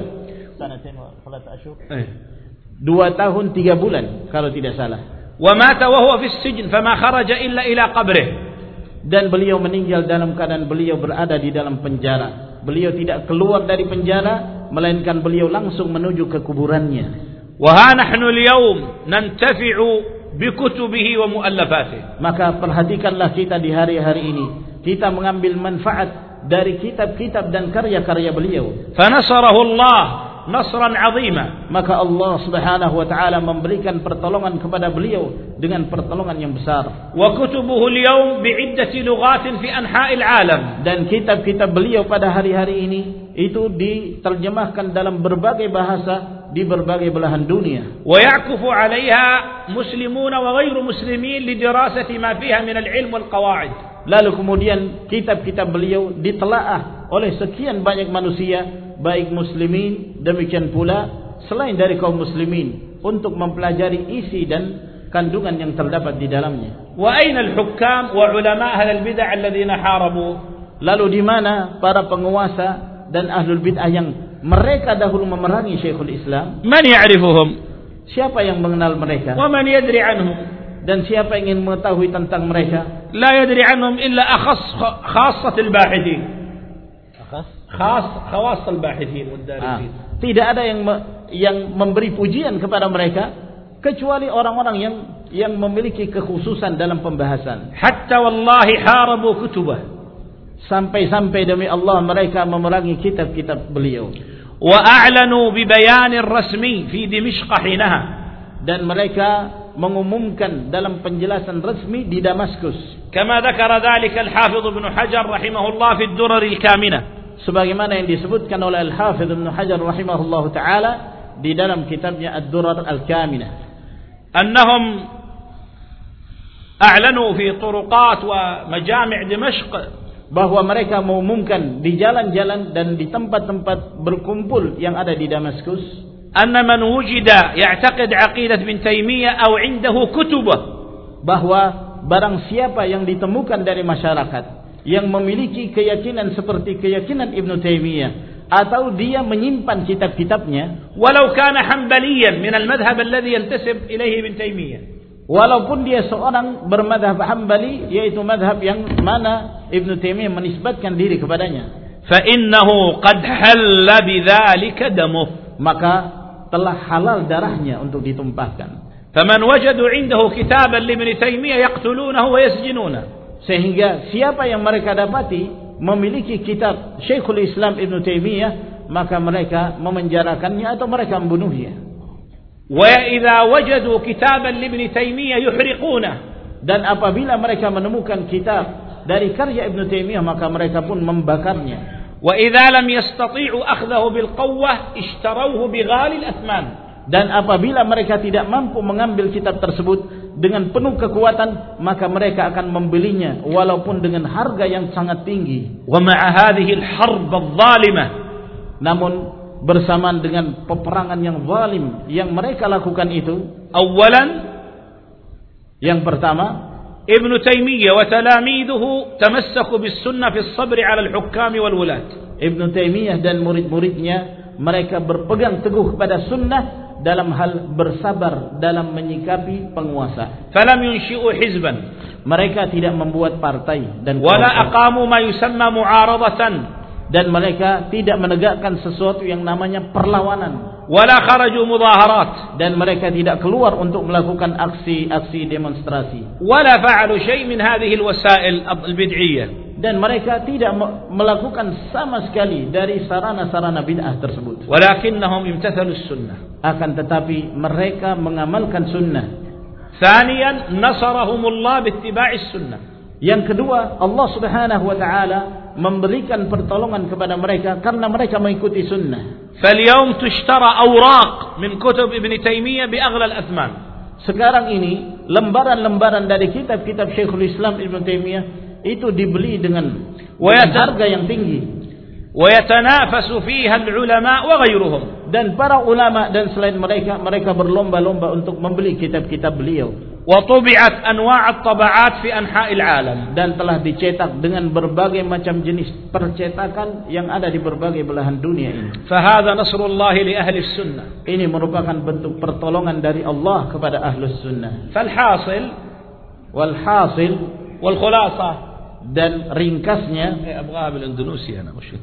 2 tahun 3 bulan kalau tidak salah. ومات وهو في السجن فما خرج إلا إلى قبره. Dan beliau meninggal dalam keadaan beliau berada di dalam penjara. Beliau tidak keluar dari penjara, melainkan beliau langsung menuju ke kuburannya. وها نحن اليوم ننتفع بكتبه ومؤلفاته. Maka perhatikanlah kita di hari-hari ini, kita mengambil manfaat dari kitab-kitab dan karya-karya beliau. فنصره الله نصرا عظيما. Maka Allah Subhanahu wa taala memberikan pertolongan kepada beliau dengan pertolongan yang besar. وكتبه اليوم بعدة لغات في أنحاء العالم. Dan kitab-kitab beliau pada hari-hari ini itu diterjemahkan dalam berbagai bahasa di berbagai belahan dunia. ويعكف عليها مسلمون وغير مسلمين لدراسة ما فيها من العلم والقواعد. Lalu kemudian kitab-kitab beliau ditelaah oleh sekian banyak manusia, baik muslimin demikian pula selain dari kaum muslimin, untuk mempelajari isi dan kandungan yang terdapat di dalamnya. وأين الحكام وعلماء أهل البدع الذين حاربوا؟ Lalu di mana para penguasa dan ahlul bid'ah yang mereka dahulu memerangi Syekhul Islam? من يعرفهم؟ Siapa yang mengenal mereka? ومن يدري عنهم؟ Dan siapa yang ingin mengetahui tentang mereka? لا يدري عنهم إلا خاصة الباحثين. خواص الباحثين والدارسين. Tidak ada yang memberi pujian kepada mereka kecuali orang-orang yang memiliki kekhususan dalam pembahasan. حتى والله حاربوا كتبه. Sampai-sampai demi Allah mereka memerangi kitab-kitab beliau. وأعلنوا ببيان رسمي في دمشق حينها. Dan mereka mengumumkan dalam penjelasan resmi di Damaskus. كما ذكر ذلك الحافظ ابن حجر رحمه الله في الدرر الكامنة. Sebagaimana yang disebutkan oleh Al-Hafidh Ibn Hajar rahimahullahu taala di dalam kitabnya Ad-Durar Al-Kaminah. أنهم أعلنوا في طرقات ومجامع دمشق. Bahwa mereka mengumumkan di jalan-jalan dan di tempat-tempat berkumpul yang ada di Damaskus. أن من وجد يعتقد عقيدة ابن تيمية أو عنده كتبه, bahwa barang siapa yang ditemukan dari masyarakat yang memiliki keyakinan seperti keyakinan Ibn Taimiyah, atau dia menyimpan kitab-kitabnya, walau kana hanbaliyan min al-madhhab alladhi yantasib ilayhi Ibn Taimiyah, walaupun dia seorang bermadhab Hambali, yaitu madhab yang mana Ibn Taimiyah menisbatkan diri kepadanya, fa innahu qad halla bidzalika damuh, maka telah halal darahnya untuk ditumpahkan. Faman wajadu 'indahu kitaban li Ibn Taimiyah yaqtulunahu wa yasjinunahu, sehingga siapa yang mereka dapati memiliki kitab Syekhul Islam Ibn Taimiyah, maka mereka memenjarakannya atau mereka membunuhnya. Wa idza wajadu kitaban li Ibn Taimiyah yuhriqunahu, dan apabila mereka menemukan kitab dari karya Ibn Taimiyah, maka mereka pun membakarnya. Wa idza lam yastati'u akhdahu bil quwwah ishtarawhu bi ghalil athman, dan apabila mereka tidak mampu mengambil kitab tersebut dengan penuh kekuatan, maka mereka akan membelinya walaupun dengan harga yang sangat tinggi. Wa ma'a hadhihi al-harb adh-dhalimah, namun bersamaan dengan peperangan yang zalim yang mereka lakukan itu, awalan, yang pertama, Ibn Taimiyah wa talamiduhu tamassaku bis sunnah fi as-sabr 'ala al-hukam wal wulat. Ibn Taimiyah dan murid-muridnya, mereka berpegang teguh pada sunnah dalam hal bersabar dalam menyikapi penguasa. Falam yunshi'u hizban, mereka tidak membuat partai dan wala aqamu ma yusamma mu'aradatan, dan mereka tidak menegakkan sesuatu yang namanya perlawanan, wala kharaju mudaharat, dan mereka tidak keluar untuk melakukan aksi-aksi demonstrasi, wala fa'alu syai' min hadhihi al-wasail al-bid'iyyah, dan mereka tidak melakukan sama sekali dari sarana-sarana bid'ah tersebut. Walakinnahum imtathalus sunnah, akan tetapi mereka mengamalkan sunnah. Thaniyan, nasarahumullah biittiba'is sunnah, yang kedua, Allah Subhanahu wa taala memberikan pertolongan kepada mereka karena mereka mengikuti sunnah. Falyawm tushtara awraq min kutub Ibn Taimiyah bi aghla al-athman, sekarang ini lembaran-lembaran dari kitab-kitab Syekhul Islam Ibn Taimiyah itu dibeli dengan harga yang tinggi. Wa yatanafasu fiha al-ulama wa ghayruhum, dan para ulama dan selain mereka, mereka berlomba-lomba untuk membeli kitab-kitab beliau. Wa tubi'at anwa' at-taba'at fi anha'il 'alam, dan telah dicetak dengan berbagai macam jenis percetakan yang ada di berbagai belahan dunia ini. Fa hadha nasrullah li ahli sunnah, ini merupakan bentuk pertolongan dari Allah kepada ahlus sunnah. Fal hasil wal hasil wal khulasah, dan ringkasnya, abgha bil Indonesia ana mush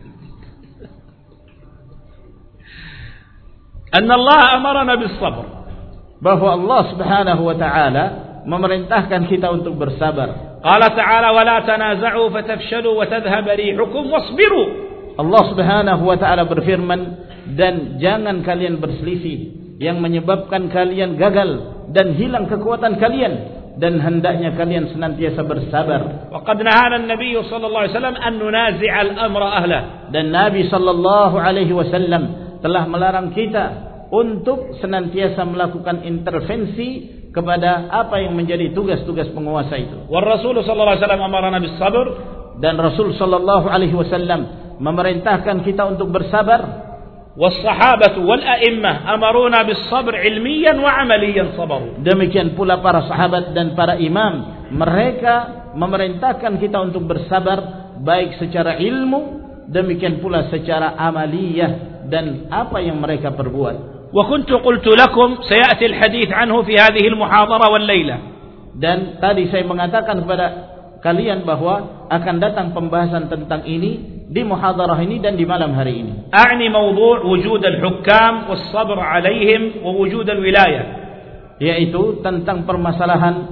anna Allah amarna bis sabr, bahwa Allah Subhanahu wa taala memerintahkan kita untuk bersabar. Qala ta'ala wa la tanaza'u fatafshalu wa tadhhab rihukum wasbiru, Allah Subhanahu wa taala berfirman, dan jangan kalian berselisih yang menyebabkan kalian gagal dan hilang kekuatan kalian, dan hendaknya kalian senantiasa bersabar. Wa qad nahana an-nabiy sallallahu alaihi wasallam an nunazi'a al-amra ahla, dan Nabi sallallahu alaihi wasallam telah melarang kita untuk senantiasa melakukan intervensi kepada apa yang menjadi tugas-tugas penguasa itu. Wa Rasul sallallahu alaihi wasallam amarna bis sabr, dan Rasul sallallahu alaihi wasallam memerintahkan kita untuk bersabar. والصحابة والأئمة أمرونا بالصبر علميا وعمليا صبروا. Demikian pula para sahabat dan para imam, mereka memerintahkan kita untuk bersabar baik secara ilmu, demikian pula secara amaliyah dan apa yang mereka perbuat. وكنت قلت لكم سيأتي الحديث عنه في هذه المحاضرة والليلة. Dan tadi saya mengatakan kepada kalian bahwa akan datang pembahasan tentang ini di muhadarah ini dan di malam hari ini. أعني موضوع وجود الحكام والصبر عليهم ووجود الولاية, yaitu tentang permasalahan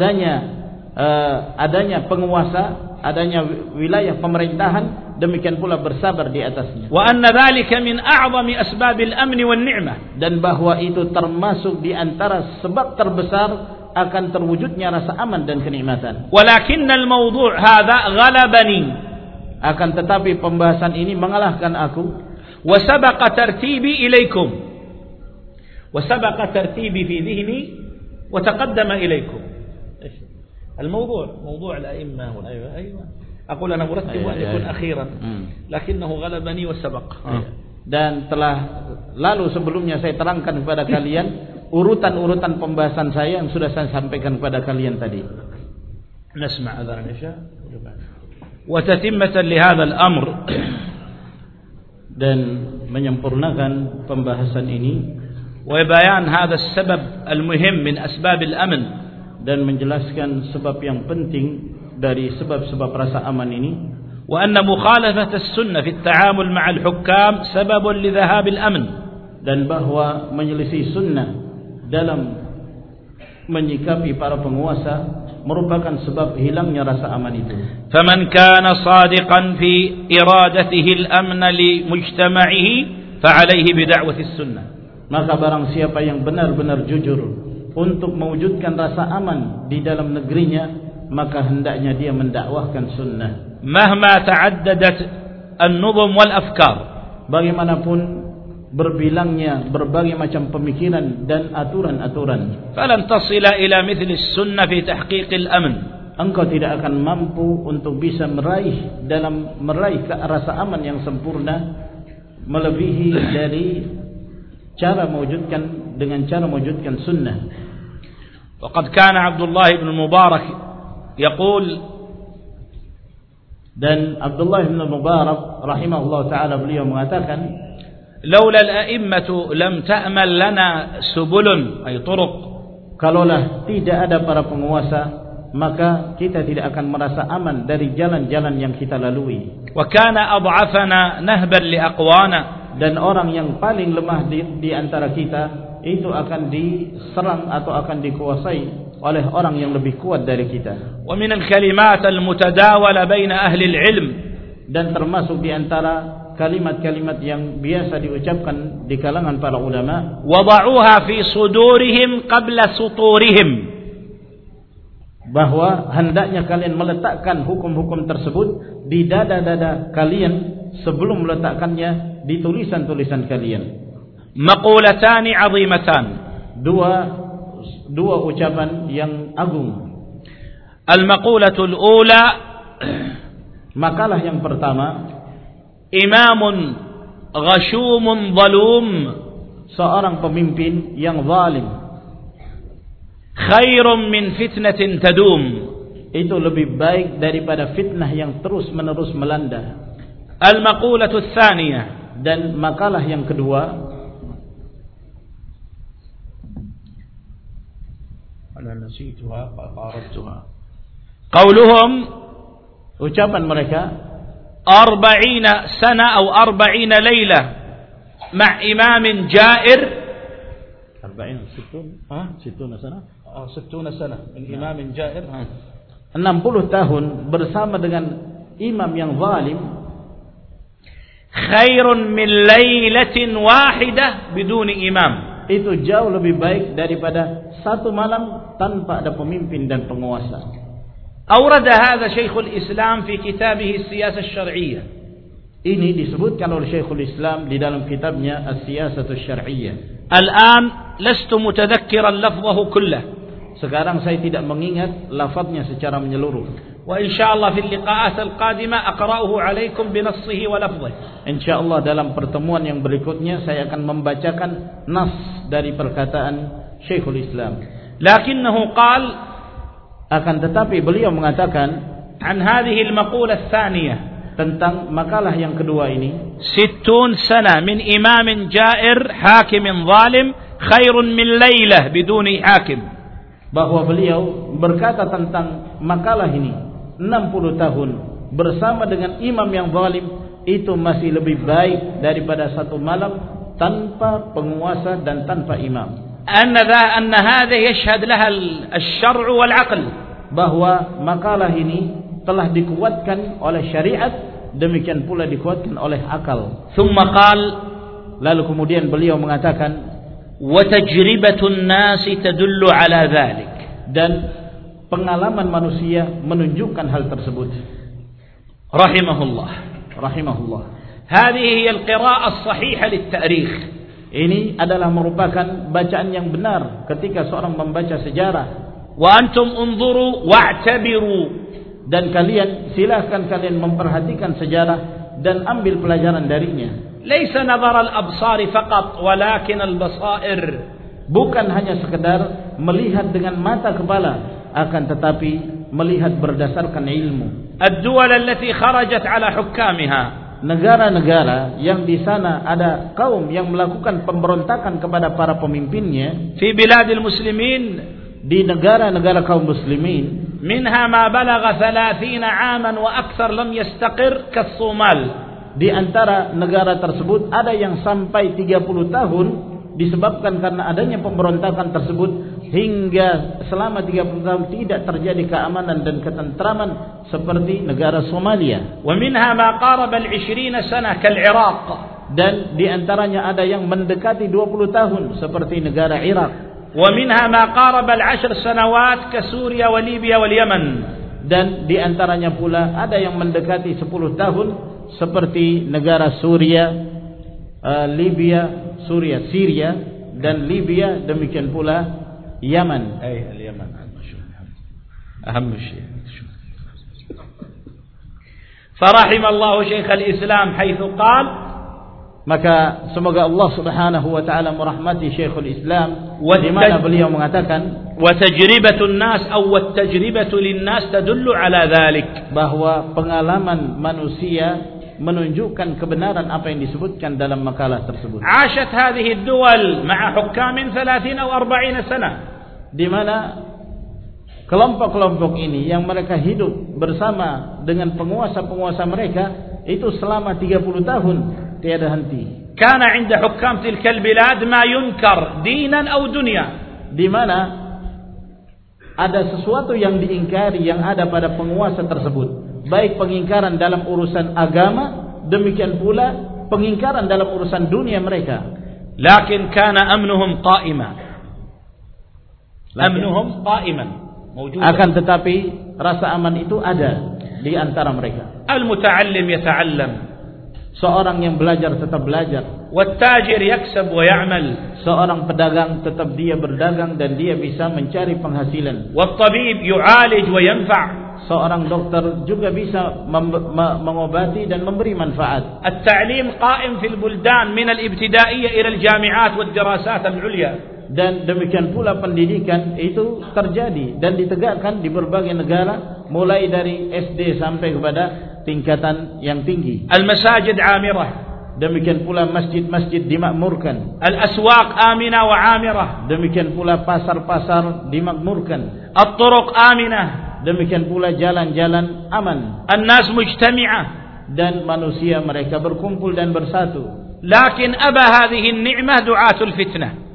adanya penguasa, adanya wilayah pemerintahan, demikian pula bersabar di atasnya. وأن ذلك من أعظم أسباب الأمن والنعمة, dan bahwa itu termasuk di antara sebab terbesar akan terwujudnya rasa aman dan kenikmatan. ولكن الموضوع هذا غلبني, akan tetapi pembahasan ini mengalahkan aku. وسبق ترتيبي إليكم, وسبق ترتيبي في ذهني وتقدم إليكم. الموضوع موضوع الأئمة. أيوة. أقول أنا مرتب أن يكون أخيرا لكنه غلبني وسبق. Dan telah Lalu sebelumnya saya terangkan kepada kalian urutan-urutan pembahasan saya yang sudah saya sampaikan kepada kalian tadi. نسمع أذان العشاء وتتمة لهذا الأمر. Dan menyempurnakan pembahasan ini وبيان هذا السبب المهم من أسباب الأمن, dan menjelaskan sebab yang penting dari sebab-sebab rasa aman ini, وأن مخالفة السنة في التعامل مع الحكام سبب لذهاب الأمن, dan bahwa menyelisih sunnah dalam menyikapi para penguasa merupakan sebab hilangnya rasa aman itu. فمن كان صادقا في إرادته الأمن لمجتمعه فعليه بدعوة السنة. Maka barang siapa yang benar-benar jujur untuk mewujudkan rasa aman di dalam negerinya, maka hendaknya dia mendakwahkan sunnah. مهما تعددت النظم والأفكار, bagaimanapun berbilangnya berbagai macam pemikiran dan aturan-aturan, فلن تصل إلى مثل السنة في تحقيق الأمن. engkau tidak akan mampu untuk bisa meraih rasa aman yang sempurna melebihi dari cara mewujudkan sunnah. وقد كان عبد الله بن المبارك يقول, dan Abdullah bin Mubarak rahimahullah taala beliau mengatakan, لولا الأئمة لم تأمل لنا سبل أي طرق. kalaulah tidak ada para penguasa, maka kita tidak akan merasa aman dari jalan-jalan yang kita lalui. وكان أضعفنا نهبا لأقوانا, dan orang yang paling lemah di antara kita itu akan diserang atau akan dikuasai oleh orang yang lebih kuat dari kita. ومن الكلمات المتداولة بين أهل العلم, dan termasuk di antara kalimat-kalimat yang biasa diucapkan di kalangan para ulama, وضعوها في صدورهم قبل سطورهم, bahwa hendaknya kalian meletakkan hukum-hukum tersebut di dada-dada kalian sebelum meletakkannya di tulisan-tulisan kalian. مقولتان عظيمتان, dua ucapan yang agung. المقولة الأولى, makalah yang pertama, إمام غشوم ظلوم, seorang pemimpin yang zalim, خير من فتنة تدوم, itu lebih baik daripada fitnah yang terus-menerus melanda. المقولة الثانية, dan makalah yang kedua, أنا نسيتها قاربتها, قولهم, ucapan mereka, 40 سنة أو 40 ليلة مع إمام جائر, 60 سنة من إمام جائر, 60 tahun bersama dengan imam yang zalim, خير من ليلة واحدة بدون إمام, itu jauh lebih baik daripada satu malam tanpa ada pemimpin dan penguasa. أورد هذا شيخ الإسلام في كتابه السياسة الشرعية. Ini disebutkan oleh Syekhul Islam di dalam kitabnya As-Siyasatu Syar'iyyah. الآن لست متذكرا لفظه كله, sekarang saya tidak mengingat lafadznya secara menyeluruh. وإن شاء الله في اللقاءات القادمة أقرأه عليكم بنصه ولفظه. Insyaallah dalam pertemuan yang berikutnya saya akan membacakan nas dari perkataan Syekhul Islam. لكنه قال, akan tetapi beliau mengatakan, عن هذه المقولة الثانية, tentang makalah yang kedua ini, 60 سنة من إمام جائر حاكم ظالم خير من ليلة بدون حاكم, bahwa beliau berkata tentang makalah ini, 60 tahun bersama dengan imam yang zalim itu masih lebih baik daripada satu malam tanpa penguasa dan tanpa imam. أن هذا يشهد لها الشرع والعقل, bahwa makalah ini telah dikuatkan oleh syariat, demikian pula dikuatkan oleh akal. ثم قال, lalu kemudian beliau mengatakan, وتجربة الناس تدل على ذلك, dan pengalaman manusia menunjukkan hal tersebut. rahimahullah. هذه هي القراءة الصحيحة للتاريخ. Ini adalah merupakan bacaan yang benar ketika seorang membaca sejarah. وأنتم انظروا واعتبروا, dan kalian memperhatikan sejarah dan ambil pelajaran darinya. ليس نظر الأبصار فقط ولكن البصائر. Bukan hanya sekedar melihat dengan mata kepala, akan tetapi melihat berdasarkan ilmu. الدول التي خرجت على حكامها, negara-negara yang di sana ada kaum yang melakukan pemberontakan kepada para pemimpinnya, في بلاد المسلمين, di negara-negara kaum muslimin, منها ما بلغ 30 عاما وأكثر لم يستقر كالصومال. Di antara negara tersebut ada yang sampai 30 tahun disebabkan karena adanya pemberontakan tersebut hingga selama 30 tahun tidak terjadi keamanan dan ketentraman seperti negara Somalia. ومنها ما قارب 20 سنة كالعراق. Dan di antaranya ada yang mendekati 20 tahun seperti negara Irak. ومنها ما قارب 10 سنوات كسوريا وليبيا واليمن. Dan di antaranya pula ada yang mendekati 10 tahun seperti negara Syria, Syria dan Libya, demikian pula Yaman. Yaman. أهم شيء. فرحم الله شيخ الإسلام حيث قال, maka semoga Allah Subhanahu wa taala merahmati Syekhul Islam di mana beliau mengatakan, وتجربة الناس أو التجربة للناس تدل على ذلك, bahwa pengalaman manusia menunjukkan kebenaran apa yang disebutkan dalam makalah tersebut. عاشت هذه الدول مع حكام 30 أو 40 سنة, di mana kelompok-kelompok ini yang mereka hidup bersama dengan penguasa-penguasa mereka itu selama 30 tahun tiada henti. كان عند حكام تلك البلاد ما ينكر دينا أو دنيا, di mana ada sesuatu yang diingkari yang ada pada penguasa tersebut, baik pengingkaran dalam urusan agama, demikian pula pengingkaran dalam urusan dunia mereka. لكن كان أمنهم قائما, أمنهم قائما موجود. Akan tetapi rasa aman itu ada di antara mereka. المتعلم يتعلم, seorang yang belajar tetap belajar. والتاجر يكسب ويعمل, seorang pedagang tetap dia berdagang dan dia bisa mencari penghasilan. والطبيب يعالج وينفع, seorang dokter juga bisa mengobati dan memberi manfaat. التعليم قائم في البلدان من الابتدائية إلى الجامعات والدراسات العليا. Dan demikian pula pendidikan itu terjadi dan ditegakkan di berbagai negara, mulai dari SD sampai kepada tingkatan yang tinggi. المساجد عامرة, demikian pula masjid-masjid dimakmurkan. الأسواق آمنة وعامرة, demikian pula pasar-pasar dimakmurkan. الطرق آمنة, demikian pula jalan-jalan aman. الناس مجتمعة, dan manusia mereka berkumpul dan bersatu. لكن أبى هذه النعمة دعاة الفتنة.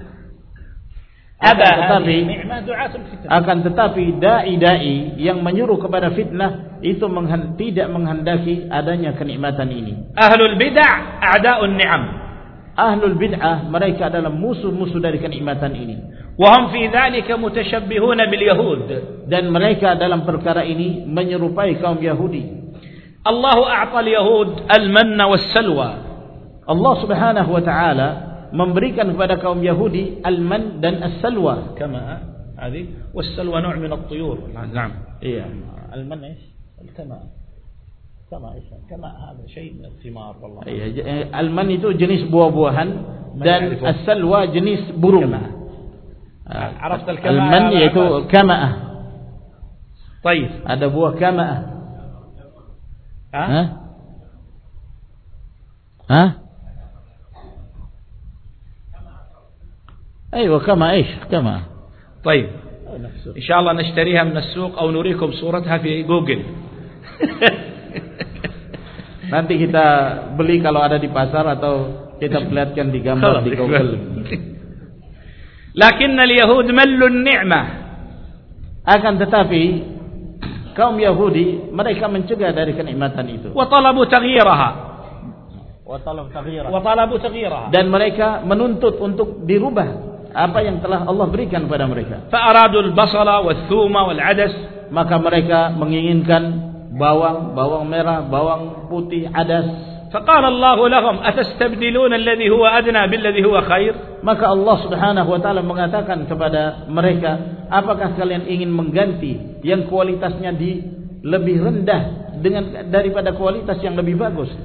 Akan tetapi dai-dai yang menyuruh kepada fitnah itu tidak menghendaki adanya kenikmatan ini. Ahlul bid'ah a'da'un ni'am. Ahlul bid'ah mereka adalah musuh-musuh dari kenikmatan ini. Wa hum fi dzalika mutashabbihun bil yahud. Dan mereka dalam perkara ini menyerupai kaum Yahudi. Allah a'ta al-yahud al-manna was-salwa. Allah Subhanahu wa taala memberikan kepada kaum Yahudi al-man dan as-salwa. Kama hadi was-salwa nu' min at-tuyur. Na'am. Iya. Al-man ايش؟ الكما. Kama hada syai' min al-thimar wallah. Iya, al-man itu jenis buah-buahan dan as-salwa jenis burung. عرفت الكما. Al-man yaitu kama'ah. طيب. Ada buah kama'ah. ها؟ أيوة كما إيش كما. طيب إن شاء الله نشتريها من السوق أو نريكم صورتها في جوجل. Nanti kita beli kalau ada di pasar atau kita perlihatkan di gambar di Google. لكن اليهود ملوا النعمة. Akan tetapi kaum Yahudi mereka mencegah dari kenikmatan itu. وطلبوا تغييرها. وطلبوا تغييرها. Dan mereka menuntut untuk dirubah apa yang telah Allah berikan kepada mereka. فأرادوا البصل والثوم والعدس. Maka mereka menginginkan bawang merah, bawang putih, adas. فقال الله لهم أتستبدلون الذي هو أدنى بالذي هو خير. Maka Allah Subhanahu wa taala mengatakan kepada mereka, apakah kalian ingin mengganti yang kualitasnya lebih rendah daripada kualitas yang lebih bagus?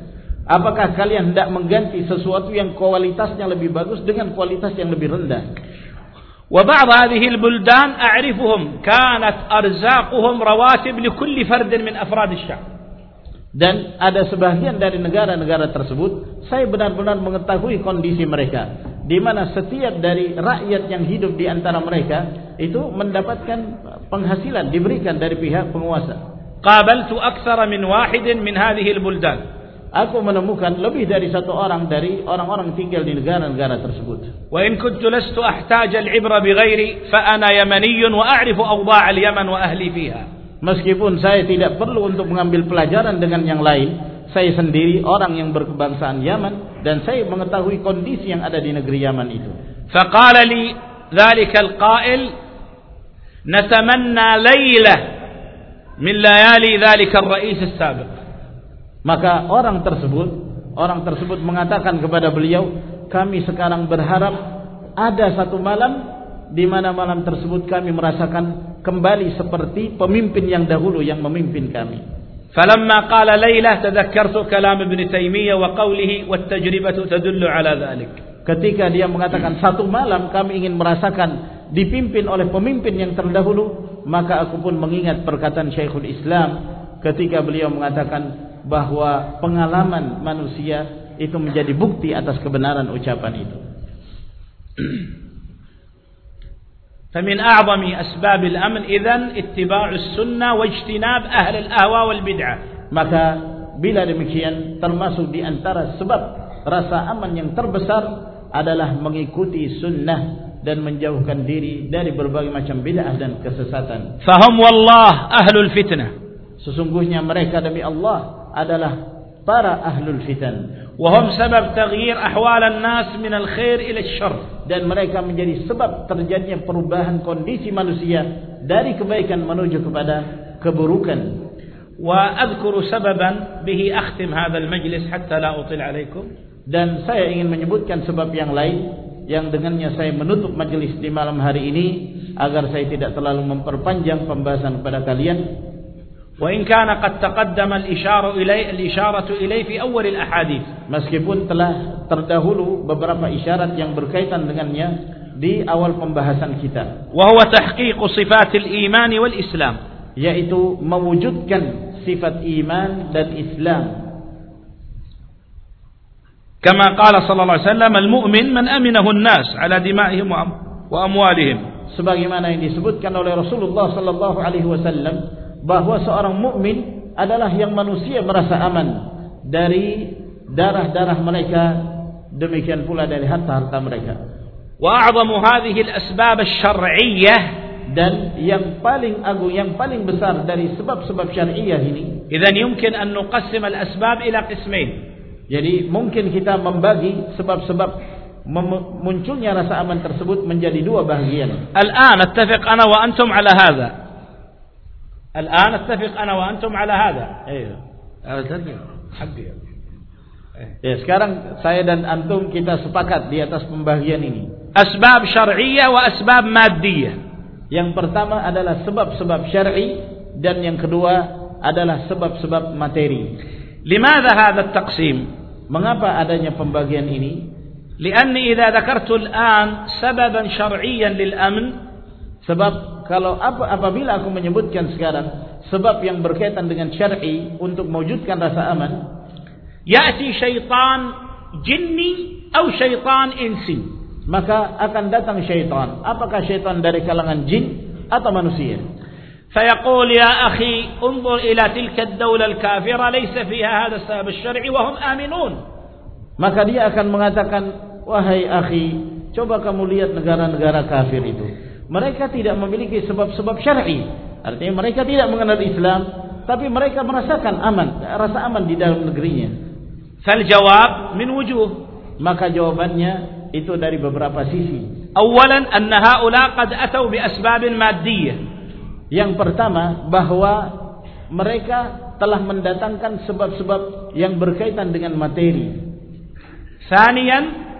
Apakah kalian hendak mengganti sesuatu yang kualitasnya lebih bagus dengan kualitas yang lebih rendah? وبعض هذه البلدان أعرفهم كانت أرزاقهم رواتب لكل فرد من أفراد الشعب. Dan ada sebagian dari negara-negara tersebut, saya benar-benar mengetahui kondisi mereka, di mana setiap dari rakyat yang hidup di antara mereka itu mendapatkan penghasilan diberikan dari pihak penguasa. قابلت أكثر من واحد من هذه البلدان. Aku menemukan lebih dari satu orang dari orang-orang tinggal di negara-negara tersebut. وإن كنت لست أحتاج العبرة بغيري فأنا يمني وأعرف أوضاع اليمن وأهلي فيها. Meskipun saya tidak perlu untuk mengambil pelajaran dengan yang lain, saya sendiri orang yang berkebangsaan Yaman dan saya mengetahui kondisi yang ada di negeri Yaman itu. فقال لي ذلك القائل نتمنى ليلة من ليالي ذلك الرئيس السابق. Maka orang tersebut mengatakan kepada beliau, kami sekarang berharap ada satu malam di mana malam tersebut kami merasakan kembali seperti pemimpin yang dahulu yang memimpin kami. فلما قال ليلة تذكرت كلام ابن تيمية وقوله والتجربة تدل على ذلك. Ketika dia mengatakan satu malam kami ingin merasakan dipimpin oleh pemimpin yang terdahulu, maka aku pun mengingat perkataan Syekhul Islam ketika beliau mengatakan bahwa pengalaman manusia itu menjadi bukti atas kebenaran ucapan itu. فمن أعظم أسباب الأمن إذن اتباع السنة واجتناب أهل الأهواء والبدعة. Maka bila demikian termasuk di antara sebab rasa aman yang terbesar adalah mengikuti sunnah dan menjauhkan diri dari berbagai macam bid'ah dan kesesatan. فهم والله أهل الفتنة. Sesungguhnya mereka demi Allah adalah para ahlul fitan. وهم سبب تغيير أحوال الناس من الخير إلى الشر. Dan mereka menjadi sebab terjadinya perubahan kondisi manusia dari kebaikan menuju kepada keburukan. وأذكر سببا به أختم هذا المجلس حتى لا أطيل عليكم. Dan saya ingin menyebutkan sebab yang lain yang dengannya saya menutup majelis di malam hari ini agar saya tidak terlalu memperpanjang pembahasan kepada kalian. وإن كان قد تقدم الإشارة إليه في أول الأحاديث. Meskipun telah terdahulu beberapa isyarat yang berkaitan dengannya di awal pembahasan kita. وهو تحقيق صفات الإيمان والإسلام. Yaitu mewujudkan sifat iman dan Islam. كما قال صلى الله عليه وسلم المؤمن من أمنه الناس على دمائهم وأموالهم. Sebagaimana yang disebutkan oleh Rasulullah sallallahu alaihi wasallam bahwa seorang mukmin adalah yang manusia merasa aman dari darah-darah mereka, demikian pula dari harta-harta mereka. وأعظم هذه الأسباب الشرعية. Dan yang paling agung, yang paling besar dari sebab-sebab syariah ini. إذن يمكن أن نقسم الأسباب إلى قسمين. Jadi mungkin kita membagi sebab-sebab munculnya rasa aman tersebut menjadi dua bahagian. الآن أتفق أنا وأنتم على هذا. الآن أتفق أنا وأنتم على هذا. أيوه. حقي. Ya, sekarang saya dan antum kita sepakat di atas pembagian ini. أسباب شرعية وأسباب مادية. Yang pertama adalah sebab-sebab syar'i dan yang kedua adalah sebab-sebab materi. لماذا هذا التقسيم؟ Mengapa adanya pembagian ini? لأني إذا ذكرت الآن سببا شرعيا للأمن. Sebab kalau apabila aku menyebutkan sekarang sebab yang berkaitan dengan syar'i untuk mewujudkan rasa aman, يأتي شيطان جني أو شيطان إنسي. Maka akan datang syaitan. Apakah syaitan dari kalangan jin atau manusia? فيقول يا أخي انظر إلى تلك الدولة الكافرة ليس فيها هذا السبب الشرعي وهم آمنون. Maka dia akan mengatakan, wahai akhi, coba kamu lihat negara-negara kafir itu. Mereka tidak memiliki sebab-sebab syar'i. Artinya mereka tidak mengenal Islam, tapi mereka merasakan aman, rasa aman di dalam negerinya. فالجواب من وجوه. Maka jawabannya itu dari beberapa sisi. أولا أن هؤلاء قد أتوا بأسباب مادية. Yang pertama bahwa mereka telah mendatangkan sebab-sebab yang berkaitan dengan materi. ثانيا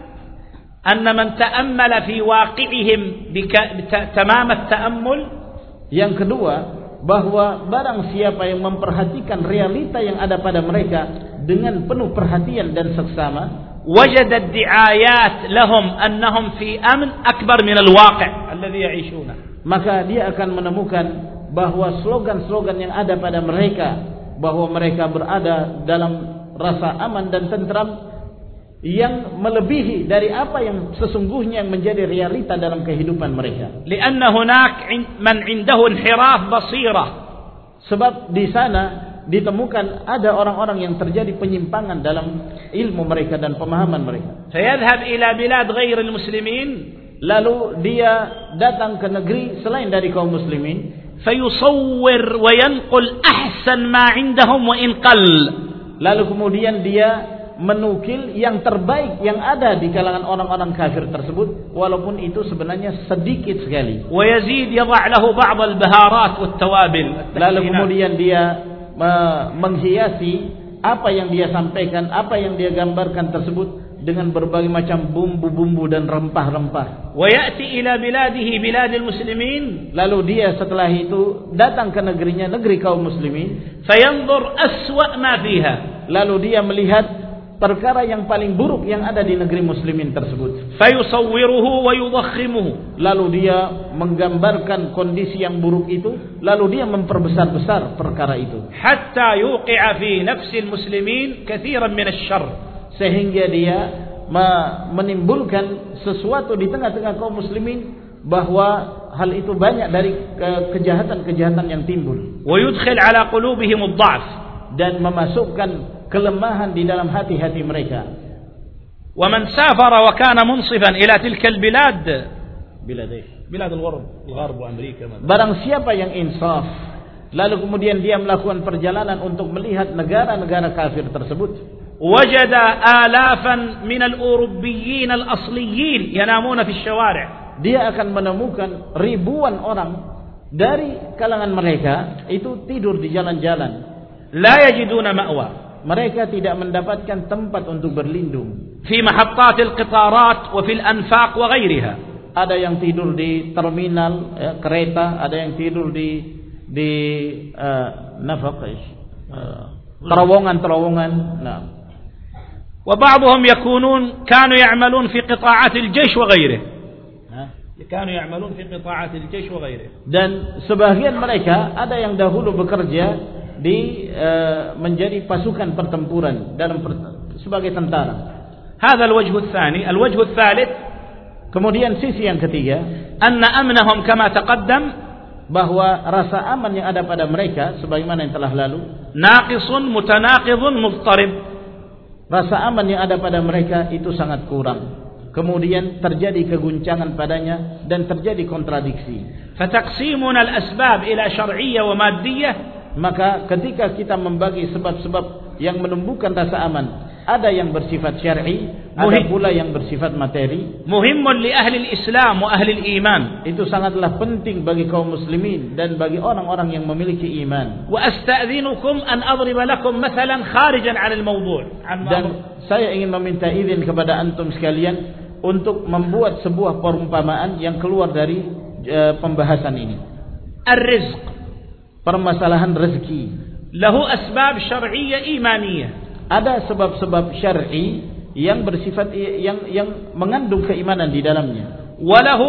أن من تأمل في واقعهم تمام التأمل. Yang kedua bahwa barang siapa yang memperhatikan realita yang ada pada mereka dengan penuh perhatian dan seksama, وجد الدعايات لهم أنهم في أمن أكبر من الواقع الذي يعيشونه. Maka dia akan menemukan bahwa slogan-slogan yang ada pada mereka, bahwa mereka berada dalam rasa aman dan tentram, yang melebihi dari apa yang sesungguhnya yang menjadi realita dalam kehidupan mereka. لأن هناك من عنده انحراف بصيرة. Sebab di sana ditemukan ada orang-orang yang terjadi penyimpangan dalam ilmu mereka dan pemahaman mereka. فيذهب إلى بلاد غير المسلمين. Lalu dia datang ke negeri selain dari kaum muslimin. فيصور وينقل أحسن ما عندهم وإن قل. Lalu kemudian dia menukil yang terbaik yang ada di kalangan orang-orang kafir tersebut, walaupun itu sebenarnya sedikit sekali. ويزيد يضع له بعض البهارات والتوابل. Lalu kemudian dia menghiasi apa yang dia sampaikan, apa yang dia gambarkan tersebut dengan berbagai macam bumbu-bumbu dan rempah-rempah. ويأتي إلى بلاده بلاد المسلمين. Lalu dia setelah itu datang ke negerinya, negeri kaum muslimin. فينظر أسوأ ما فيها. Lalu dia melihat perkara yang paling buruk yang ada di negeri muslimin tersebut. فيصوره ويضخمه. Lalu dia menggambarkan kondisi yang buruk itu, lalu dia memperbesar-besar perkara itu. حتى يوقع في نفس المسلمين كثيرا من الشر. Sehingga dia menimbulkan sesuatu di tengah-tengah kaum muslimin, bahwa hal itu banyak dari kejahatan-kejahatan yang timbul. ويدخل على قلوبهم الضعف. Dan memasukkan kelemahan di dalam hati-hati mereka. ومن سافر وكان منصفا إلى تلك البلاد. بلاد الغرب وأمريكا. Barang siapa yang insaf, lalu kemudian dia melakukan perjalanan untuk melihat negara-negara kafir tersebut, وجد آلافا من الأوروبيين الأصليين ينامون في الشوارع. Dia akan menemukan ribuan orang dari kalangan mereka itu tidur di jalan-jalan. لا يجدون مأوى. Mereka tidak mendapatkan tempat untuk berlindung. في محطات القطارات وفي الأنفاق وغيرها. Ada yang tidur di terminal kereta, ada yang tidur di terowongan-terowongan. Nah. وبعضهم كانوا يعملون في قطاعات الجيش وغيره. كانوا يعملون في قطاعات الجيش وغيره. Dan sebagian mereka ada yang dahulu bekerja di menjadi pasukan pertempuran sebagai tentara. هذا الوجه الثاني. الوجه الثالث. Kemudian sisi yang ketiga, أن أمنهم كما تقدم, bahwa rasa aman yang ada pada mereka sebagaimana yang telah lalu, ناقص متناقض مضطرب. Rasa aman yang ada pada mereka itu sangat kurang. Kemudian terjadi keguncangan padanya dan terjadi kontradiksi. فتقسيمنا الأسباب إلى شرعية ومادية. Maka ketika kita membagi sebab-sebab yang menumbuhkan rasa aman, ada yang bersifat syar'i, ada pula yang bersifat materi. مهم لأهل الإسلام وأهل الإيمان. Itu sangatlah penting bagi kaum muslimin dan bagi orang-orang yang memiliki iman. وأستأذنكم أن أضرب لكم مثلا خارجا عن الموضوع. Dan saya ingin meminta izin kepada antum sekalian untuk membuat sebuah perumpamaan yang keluar dari pembahasan ini. الرزق. Permasalahan rezeki. له أسباب شرعية إيمانية. Ada sebab-sebab syar'i yang bersifat yang mengandung keimanan di dalamnya. وله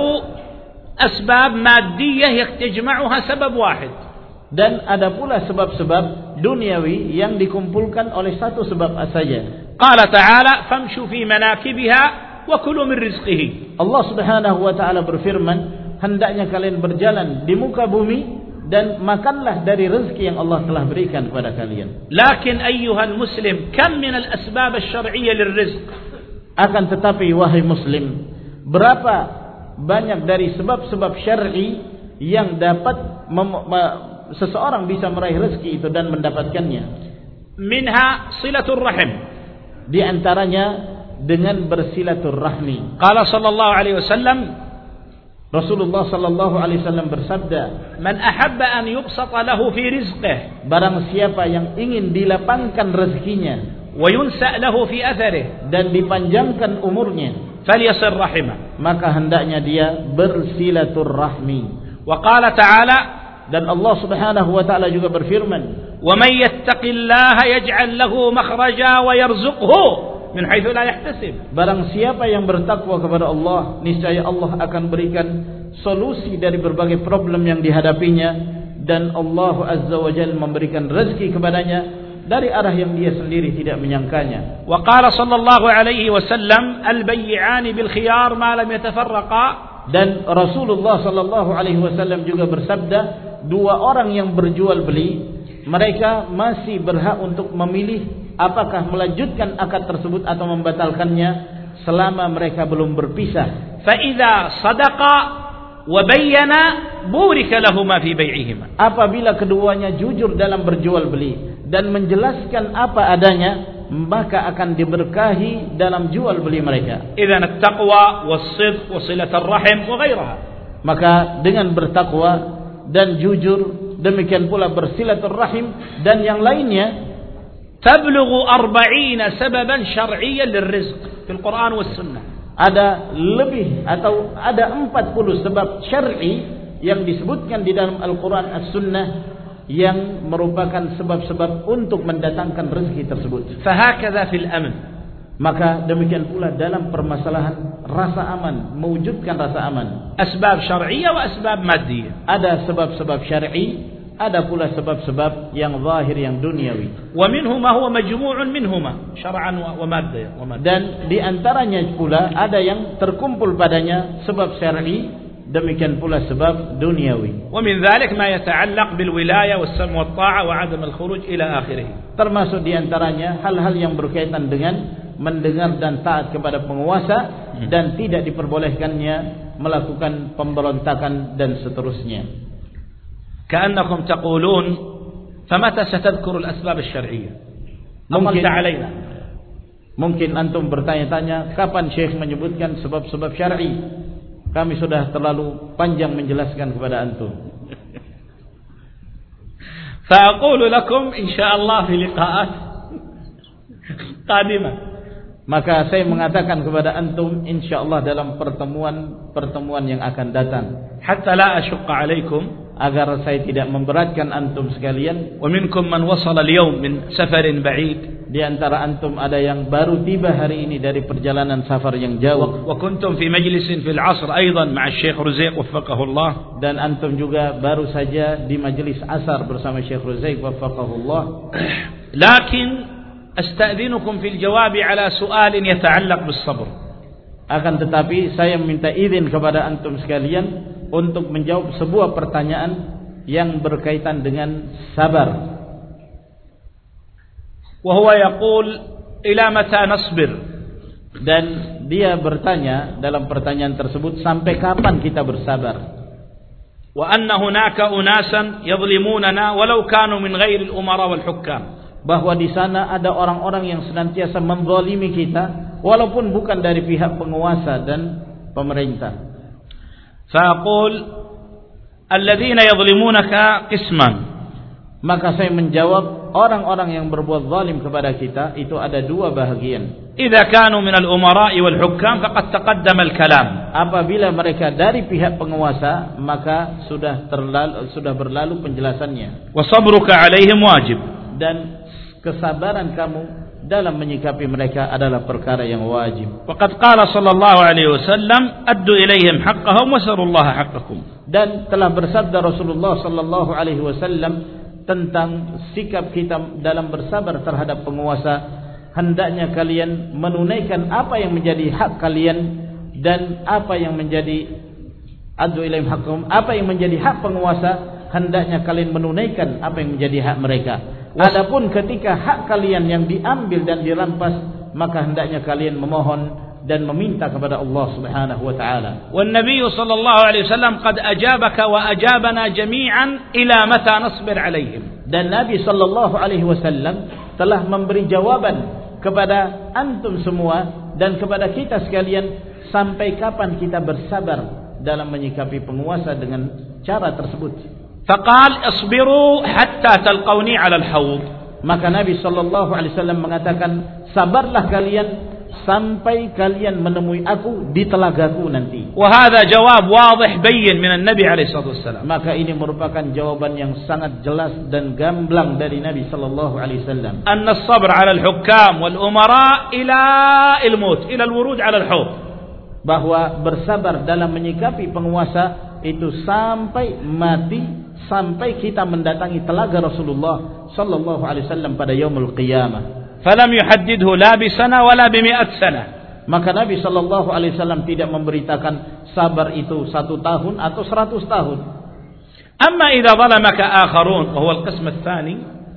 أسباب مادية يجمعها سبب واحد. Dan ada pula sebab-sebab duniawi yang dikumpulkan oleh satu sebab saja. قال تعالى فامشوا في مناكبها وكلوا من رزقه. Allah Subhanahu wa taala berfirman, hendaknya kalian berjalan di muka bumi dan makanlah dari rezeki yang Allah telah berikan kepada kalian. لكن أيها المسلم كم من الأسباب الشرعية للرزق. Akan tetapi wahai muslim, berapa banyak dari sebab-sebab syar'i yang dapat seseorang bisa meraih rezeki itu dan mendapatkannya. منها صلة الرحم. Di antaranya dengan bersilaturahmi. Qala sallallahu alaihi wasallam, Rasulullah sallallahu alaihi wasallam bersabda, "Man ahabba an yubsata lahu fi rizqihi." Barang siapa yang ingin dilapangkan rezekinya, wa yunsa lahu fi atharihi, dan dipanjangkan umurnya, falyasir rahimah, maka hendaknya dia bersilaturahmi. Wa qala ta'ala, dan Allah Subhanahu wa taala juga berfirman, ومن يتق الله يجعل له مخرجا ويرزقه من حيث لا يحتسب. Barang siapa yang bertakwa kepada Allah, niscaya Allah akan berikan solusi dari berbagai problem yang dihadapinya, dan Allah Azza wa Jalla memberikan rezeki kepadanya dari arah yang dia sendiri tidak menyangkanya. Wa qala sallallahu alaihi wasallam al-bay'an bil khiyar ma lam yatafarraqa. Dan Rasulullah sallallahu alaihi wasallam juga bersabda, dua orang yang berjual beli, mereka masih berhak untuk memilih apakah melanjutkan akad tersebut atau membatalkannya selama mereka belum berpisah. Fa idza sadaqa wa bayyana burika lahumā fī bay'ihimā. Apabila keduanya jujur dalam berjual beli dan menjelaskan apa adanya, maka akan diberkahi dalam jual beli mereka. Idzan at-taqwa was-sidq wa silat ar-rahim wa ghairaha. Maka dengan bertakwa dan jujur, demikian pula bersilaturrahim dan yang lainnya, tablughu 40 sababan syar'iyyan lirrizq fil Qur'an was sunnah. Ada lebih atau ada 40 sebab syar'i yang disebutkan di dalam Al-Quran As-Sunnah yang merupakan sebab-sebab untuk mendatangkan rezeki tersebut. Fahakadha fil aman. Maka demikian pula dalam permasalahan rasa aman, mewujudkan rasa aman. Asbab syar'iyyah wa asbab maddiyah. Ada sebab-sebab syar'i, ada pula sebab-sebab yang zahir, yang duniawi. Wa minhuma huwa majmu'un minhuma syar'an wa maddah. Dan di antaranya pula ada yang terkumpul padanya sebab syar'i, demikian pula sebab duniawi. Wa min dhalik ma yata'allaq bil wilayah was sam' wat ta'a wa 'adam al khuruj ila akhirih. Termasuk di antaranya hal-hal yang berkaitan dengan mendengar dan taat kepada penguasa dan tidak diperbolehkannya melakukan pemberontakan dan seterusnya. Ka'annakum taqulun famata satadhkuru al-asbab asy-syar'iyyah. Mungkin antum bertanya-tanya, kapan Syekh menyebutkan sebab-sebab syar'i? Kami sudah terlalu panjang menjelaskan kepada antum. Fa'aqulu lakum insyaallah fi liqa'at qadimah. Maka saya mengatakan kepada antum insyaallah dalam pertemuan yang akan datang, hatta la ashqa alaikum, agar saya tidak memberatkan antum sekalian. Wa minkum man wasala al-yawm min safarin ba'id. Di antara antum ada yang baru tiba hari ini dari perjalanan safar yang jauh. Wa kuntum fi majlisin fil 'asr aidan ma'a Syekh Ruzaik waffaqahu Allah. Dan antum juga baru saja di majelis asar bersama Syekh Ruzaik waffaqahu Allah. Lakin asta'dzinukum fil jawab 'ala su'alin yata'allaq bis sabr. Akan tetapi saya meminta izin kepada antum sekalian untuk menjawab sebuah pertanyaan yang berkaitan dengan sabar. Wa huwa yaqul ila mata nasbir. Dan dia bertanya dalam pertanyaan tersebut, sampai kapan kita bersabar? Wa anna hunaka unasan yadhlimunana walau kanu min ghairi al-umara wal hukam. Bahwa di sana ada orang-orang yang senantiasa menzalimi kita walaupun bukan dari pihak penguasa dan pemerintah. Faqul alladhina yadhlimunaka qisman. Maka saya menjawab, orang-orang yang berbuat zalim kepada kita itu ada dua bahagian. Idza kanu min al-umara'i wal hukam faqad taqaddama al-kalam. Apabila mereka dari pihak penguasa, maka sudah berlalu penjelasannya. Wa sabruka 'alaihim wajib. Dan kesabaran kamu dalam menyikapi mereka adalah perkara yang wajib. Waqad qala sallallahu alaihi wasallam addu ilaihim haqqahum wasarullaha haqqakum. Dan telah bersabda Rasulullah sallallahu alaihi wasallam tentang sikap kita dalam bersabar terhadap penguasa, hendaknya kalian menunaikan apa yang menjadi hak kalian dan apa yang menjadi addu ilaihim haqqahum, apa yang menjadi hak penguasa, hendaknya kalian menunaikan apa yang menjadi hak mereka. Adapun ketika hak kalian yang diambil dan dirampas, maka hendaknya kalian memohon dan meminta kepada Allah Subhanahu wa taala. Wan Nabi sallallahu alaihi wasallam qad ajabaka wa ajabana jami'an ila mata nasbir alaihim. Dan Nabi sallallahu alaihi wasallam telah memberi jawaban kepada antum semua dan kepada kita sekalian, sampai kapan kita bersabar dalam menyikapi penguasa dengan cara tersebut. Faqal isbiru hatta talqawni 'ala al-hawd. Maka Nabi sallallahu alaihi wasallam mengatakan, sabarlah kalian sampai kalian menemui aku di telagaku nanti. وهذا جواب واضح بين من النبي عليه الصلاة والسلام. Maka ini merupakan jawaban yang sangat jelas dan gamblang dari Nabi sallallahu alaihi wasallam. أن الصبر على الحكام والأمراء إلى الموت إلى الورود على الحوض. Bahwa bersabar dalam menyikapi penguasa itu sampai mati, sampai kita mendatangi telaga Rasulullah sallallahu alaihi wasallam pada yaumul qiyamah. فلم يحدده لا بسنة ولا ب100 سنة. Maka Nabi sallallahu alaihi wasallam tidak memberitakan sabar itu 1 tahun atau 100 tahun. أما إذا ظلمك آخرون وهو القسم الثاني.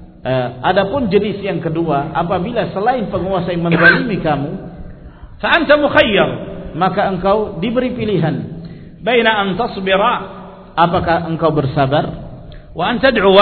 Adapun jenis yang kedua, apabila selain penguasa yang menzalimi kamu, فأنت مخير. maka engkau diberi pilihan. بين أن تصبر. Apakah engkau bersabar? وأن تدعو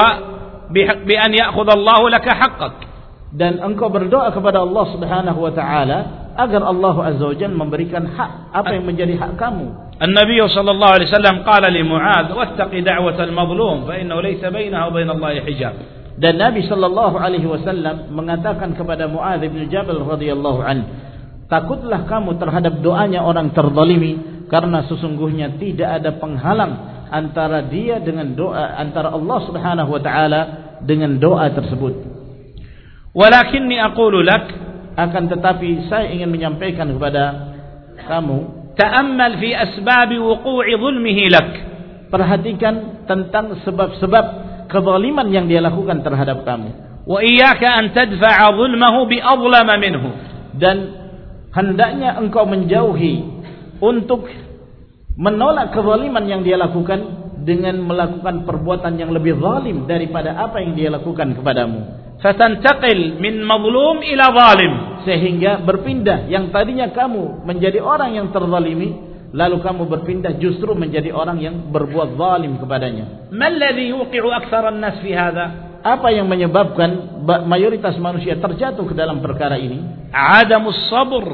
بأن يأخذ الله لك حقك. Dan engkau berdoa kepada Allah Subhanahu wa taala agar Allah Azza wa Jalla memberikan hak apa yang menjadi hak kamu. النبي صلى الله عليه وسلم قال لمعاذ واتق دعوة المظلوم فإنه ليس بينها وبين الله حجاب. Dan Nabi sallallahu alaihi wasallam mengatakan kepada Muadz bin Jabal radhiyallahu anhu, takutlah kamu terhadap doanya orang terzalimi, karena sesungguhnya tidak ada penghalang antara dia dengan doa, antara Allah Subhanahu wa taala dengan doa tersebut. Walakinni aqulu lak, akan tetapi saya ingin menyampaikan kepada kamu, ta'ammal fi asbab wuqu'i zulmihi lak. Perhatikan tentang sebab-sebab kezaliman yang dia lakukan terhadap kamu. Wa iyyaka an tadfa'a zulmahu bi adlama minhu. Dan hendaknya engkau menjauhi untuk menolak kezaliman yang dia lakukan dengan melakukan perbuatan yang lebih zalim daripada apa yang dia lakukan kepadamu. Fatantaqil min mazlum ila zalim, sehingga berpindah yang tadinya kamu menjadi orang yang terzalimi, lalu kamu berpindah justru menjadi orang yang berbuat zalim kepadanya. Ma alladhi yuqi'u aktsara an-nas fi hadha? Apa yang menyebabkan mayoritas manusia terjatuh ke dalam perkara ini? Adamus sabr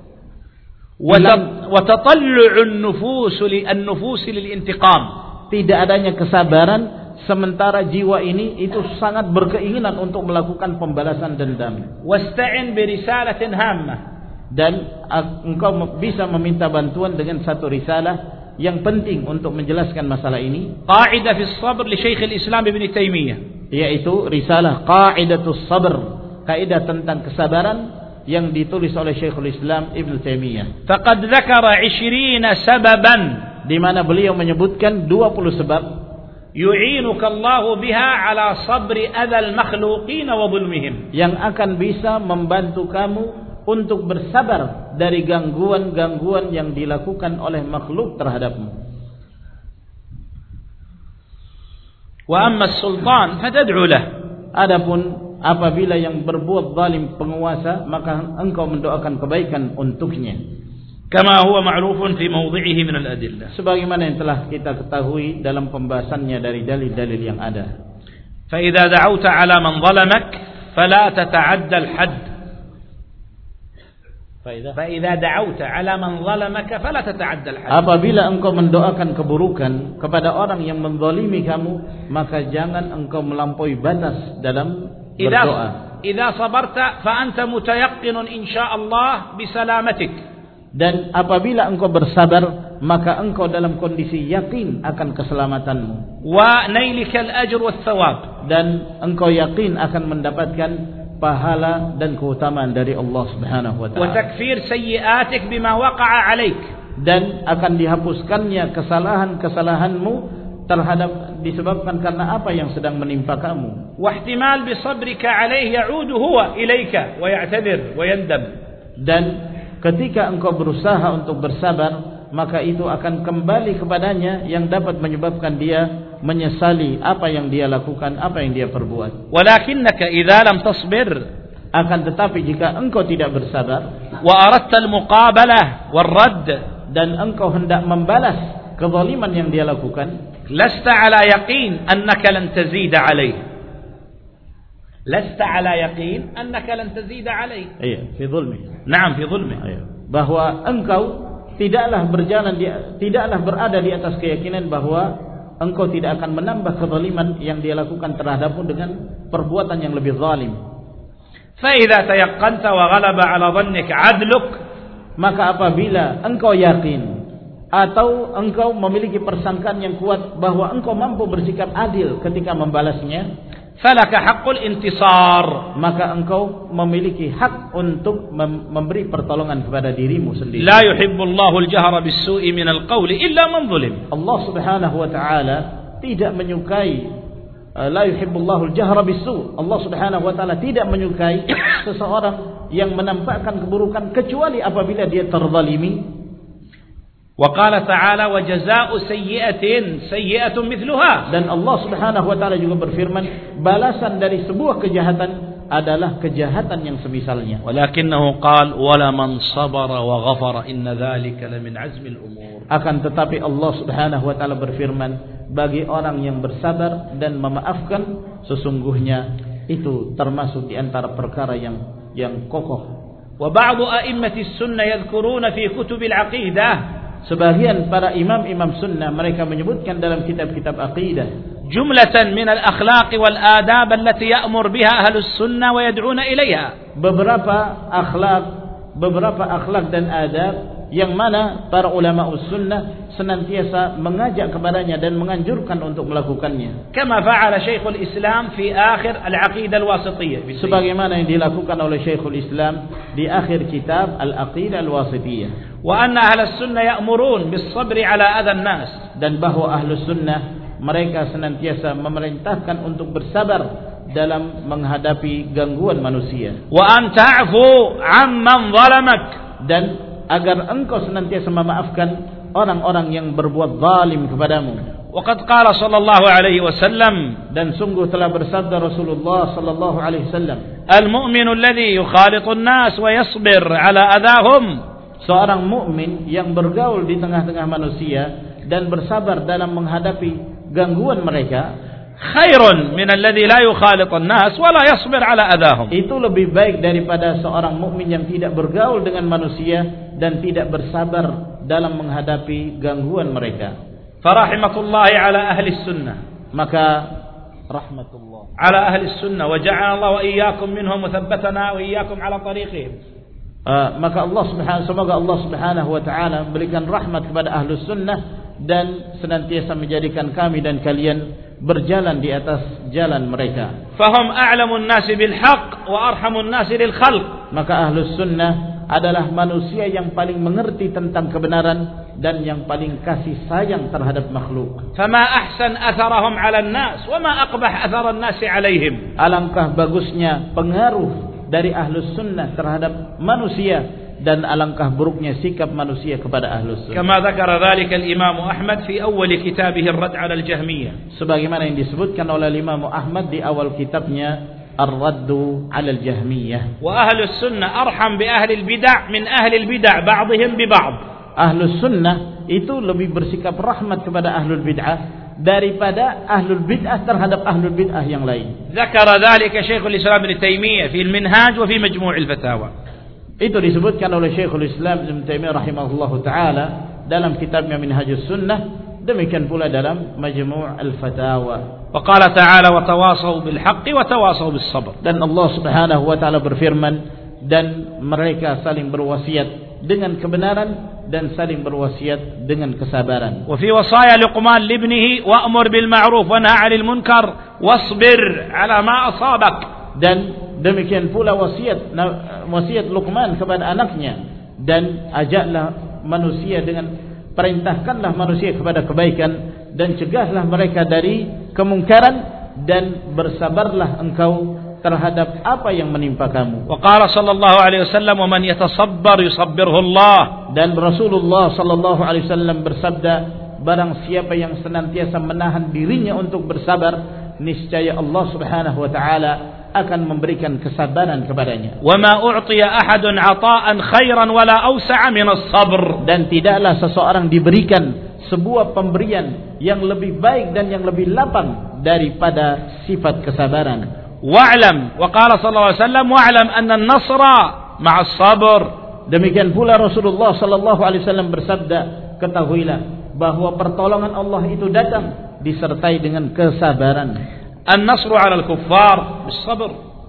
wa tatallu'u an-nufus lil-intiqam. Tidak adanya kesabaran, sementara jiwa ini itu sangat berkeinginan untuk melakukan pembalasan dendam. Wasta'in bi risalatin hammah, dan engkau bisa meminta bantuan dengan satu risalah yang penting untuk menjelaskan masalah ini. Qa'idah fi sabr li Syekh al-Islam Ibn Taimiyah, yaitu risalah Qa'idatus Sabr, kaidah tentang kesabaran yang ditulis oleh Syekhul Islam Ibn Taimiyah. Faqad dzakara 20 sababan, di mana beliau menyebutkan 20 sebab yu'inuka Allah biha ala sabri adzal makhluqin wa zulmihim, yang akan bisa membantu kamu untuk bersabar dari gangguan-gangguan yang dilakukan oleh makhluk terhadapmu. Wa amma as-sultan fatad'u lah. Adapun apabila yang berbuat zalim penguasa, maka engkau mendoakan kebaikan untuknya. Kama huwa ma'rufun fi mawdhi'ihi min al-adillah, sebagaimana yang telah kita ketahui dalam pembahasannya dari dalil-dalil yang ada. Fa idza da'awta 'ala man zalamak fala tata'adda al-hadd. Fa idza da'awta 'ala man zalamaka fala tata'adda al-hadd. Apabila engkau mendoakan keburukan kepada orang yang menzalimi kamu, maka jangan engkau melampaui batas dalam berdoa. Idza sabarta fa anta mutayaqqinun insyaallah bi salamatik. Dan apabila engkau bersabar, maka engkau dalam kondisi yakin akan keselamatanmu. Wa nailikal ajr was thawab, dan engkau yakin akan mendapatkan pahala dan keutamaan dari Allah Subhanahu wa taala. Wa takfir sayyi'atik bima waqa'a 'alaik, dan akan dihapuskannya kesalahan-kesalahanmu terhadap disebabkan karena apa yang sedang menimpa kamu. Wa ihtimal bi sabrika 'alaihi ya'udu huwa ilaika wa ya'tadir wa yandam, dan ketika engkau berusaha untuk bersabar, maka itu akan kembali kepadanya yang dapat menyebabkan dia menyesali apa yang dia lakukan, apa yang dia perbuat. Walakinnaka idza lam tasbir, akan tetapi jika engkau tidak bersabar, wa aradta al-muqabalah wal-radd, dan engkau hendak membalas kezaliman yang dia lakukan, lasta ala yaqin annaka lan tazida alayhi. Lasta ala yaqin annaka lan tazida alayhi. Iya, fi zulmi. Naam, fi zulmi. Bahwa engkau tidaklah berada di atas keyakinan bahwa engkau tidak akan menambah kezaliman yang dia lakukan terhadapmu dengan perbuatan yang lebih zalim. فإذا تيقنت وغلب على ظنك عدلك, maka apabila engkau yakin atau engkau memiliki persangkaan yang kuat bahwa engkau mampu bersikap adil ketika membalasnya, فلك حق الانتصار, maka engkau memiliki hak untuk memberi pertolongan kepada dirimu sendiri. لا يحب الله الجهر بالسوء من القول إلا من ظلم. Allah Subhanahu wa taala tidak menyukai la yuhibbullahu al-jahra bis-su'. Allah Subhanahu wa taala tidak menyukai seseorang yang menampakkan keburukan kecuali apabila dia terzalimi. Wa qala ta'ala wa jazaa'u sayyi'atin sayyi'atun mithluha. Dan Allah Subhanahu wa taala juga berfirman, balasan dari sebuah kejahatan adalah kejahatan yang semisalnya. Walakinahu qala wala man sabara wa ghafara inna dzalika lamin 'azmil umur. Akan tetapi Allah Subhanahu wa taala berfirman, bagi orang yang bersabar dan memaafkan sesungguhnya itu termasuk di antara perkara yang kokoh. Wa ba'du a'immatis sunnah yadhkuruna fi kutubil aqidah, sebagian para imam-imam sunnah mereka menyebutkan dalam kitab-kitab aqidah jumlatan min al-akhlaq wal adab allati ya'mur biha ahlus sunnah wa yad'una ilayha, beberapa akhlak dan adab yang mana para ulama sunnah senantiasa mengajak kepadanya dan menganjurkan untuk melakukannya. Kama fa'ala Syekhul Islam fi akhir al-Aqidah al-Wasithiyah, sebagaimana yang dilakukan oleh Syekhul Islam di akhir kitab Al-Aqidah al-Wasithiyah. Wa anna ahlus sunnah ya'murun bis-sabri 'ala adhan nas, dan bahwa ahlus sunnah mereka senantiasa memerintahkan untuk bersabar dalam menghadapi gangguan manusia. Wa an ta'fu 'amman zalamak, dan agar engkau senantiasa memaafkan orang-orang yang berbuat zalim kepadamu. Waqad qala sallallahu alaihi wasallam, dan sungguh telah bersabda Rasulullah sallallahu alaihi wasallam, al-mu'minu alladhi yukhalitu an-nas wa yasbir 'ala adahum, seorang mukmin yang bergaul di tengah-tengah manusia dan bersabar dalam menghadapi gangguan mereka, khairun min alladhi la yukhalitu an-nas wa la yasbir 'ala adahum, itu lebih baik daripada seorang mukmin yang tidak bergaul dengan manusia dan tidak bersabar dalam menghadapi gangguan mereka. Farahmatullahi 'ala ahli sunnah, maka rahmatullah 'ala ahli sunnah wa ja'ala Allah wa iyyakum minhum wa thabbatana wa iyyakum 'ala tariqihim. Maka semoga Allah Subhanahu wa taala memberikan rahmat kepada ahlus sunnah dan senantiasa menjadikan kami dan kalian berjalan di atas jalan mereka. Fahum a'lamun nasi bil haqq wa arhamun nasi lil khalq, maka ahlus sunnah adalah manusia yang paling mengerti tentang kebenaran dan yang paling kasih sayang terhadap makhluk. Fama ahsan atharahum 'ala an-nas wa ma aqbah athar an-nas 'alaihim. Alangkah bagusnya pengaruh dari ahlus sunnah terhadap manusia dan alangkah buruknya sikap manusia kepada ahlus sunnah. Kama dzakara dzalika al-Imam Ahmad fi awal kitabih ar-Radd 'ala al-Jahmiyah, sebagaimana yang disebutkan oleh Imam Ahmad di awal kitabnya Ar-Radd 'ala al-Jahmiyah. Wa ahlus sunnah arham bi ahli al-bid'ah min ahli al-bid'ah ba'dihim bi ba'd. Ahlus sunnah itu lebih bersikap rahmat kepada ahlul bid'ah daripada ahlul bid'ah terhadap ahlul bid'ah yang lain. Dzakara dzalika Syekhul Islam Ibnu Taimiyah fi al-Minhaj wa fi Majmu' al-Fatawa. Itu disebutkan oleh Syekhul Islam Ibnu Taimiyah rahimahullahu taala dalam kitabnya Minhajus Sunnah, demikian pula dalam Majmu' al-Fatawa. Wa qala ta'ala wa tawasaw bil haqqi wa tawasaw bis sabr. Dan Allah Subhanahu wa taala berfirman, dan mereka saling berwasiat dengan kebenaran dan saling berwasiat dengan kesabaran. Wa fi wasaya Luqman li ibnihi wa'mur bil ma'ruf wa nahy 'anil munkar wasbir 'ala ma asabak. Dan demikian pula wasiat Luqman kepada anaknya, dan ajaklah manusia perintahkanlah manusia kepada kebaikan dan cegahlah mereka dari kemungkaran, dan bersabarlah engkau terhadap apa yang menimpa kamu. Wa qala sallallahu alaihi wasallam wa man yatasabbar yusabbirhu Allah. Dan Rasulullah sallallahu alaihi wasallam bersabda, barang siapa yang senantiasa menahan dirinya untuk bersabar, niscaya Allah Subhanahu wa taala akan memberikan kesabaran kepadanya. Wa ma u'tiya ahadun 'ata'an khairan wala awsa'a min as-sabr. Dan tidaklah seseorang diberikan sebuah pemberian yang lebih baik dan yang lebih lapang daripada sifat kesabaran. Wa'lam, wa qala sallallahu alaihi wasallam wa'lam anna an-nasra ma'a as-sabr. Demikian pula Rasulullah sallallahu alaihi wasallam bersabda, ketahuilah bahwa pertolongan Allah itu datang disertai dengan kesabaran. An-nasru 'ala al-kuffar bis-sabr.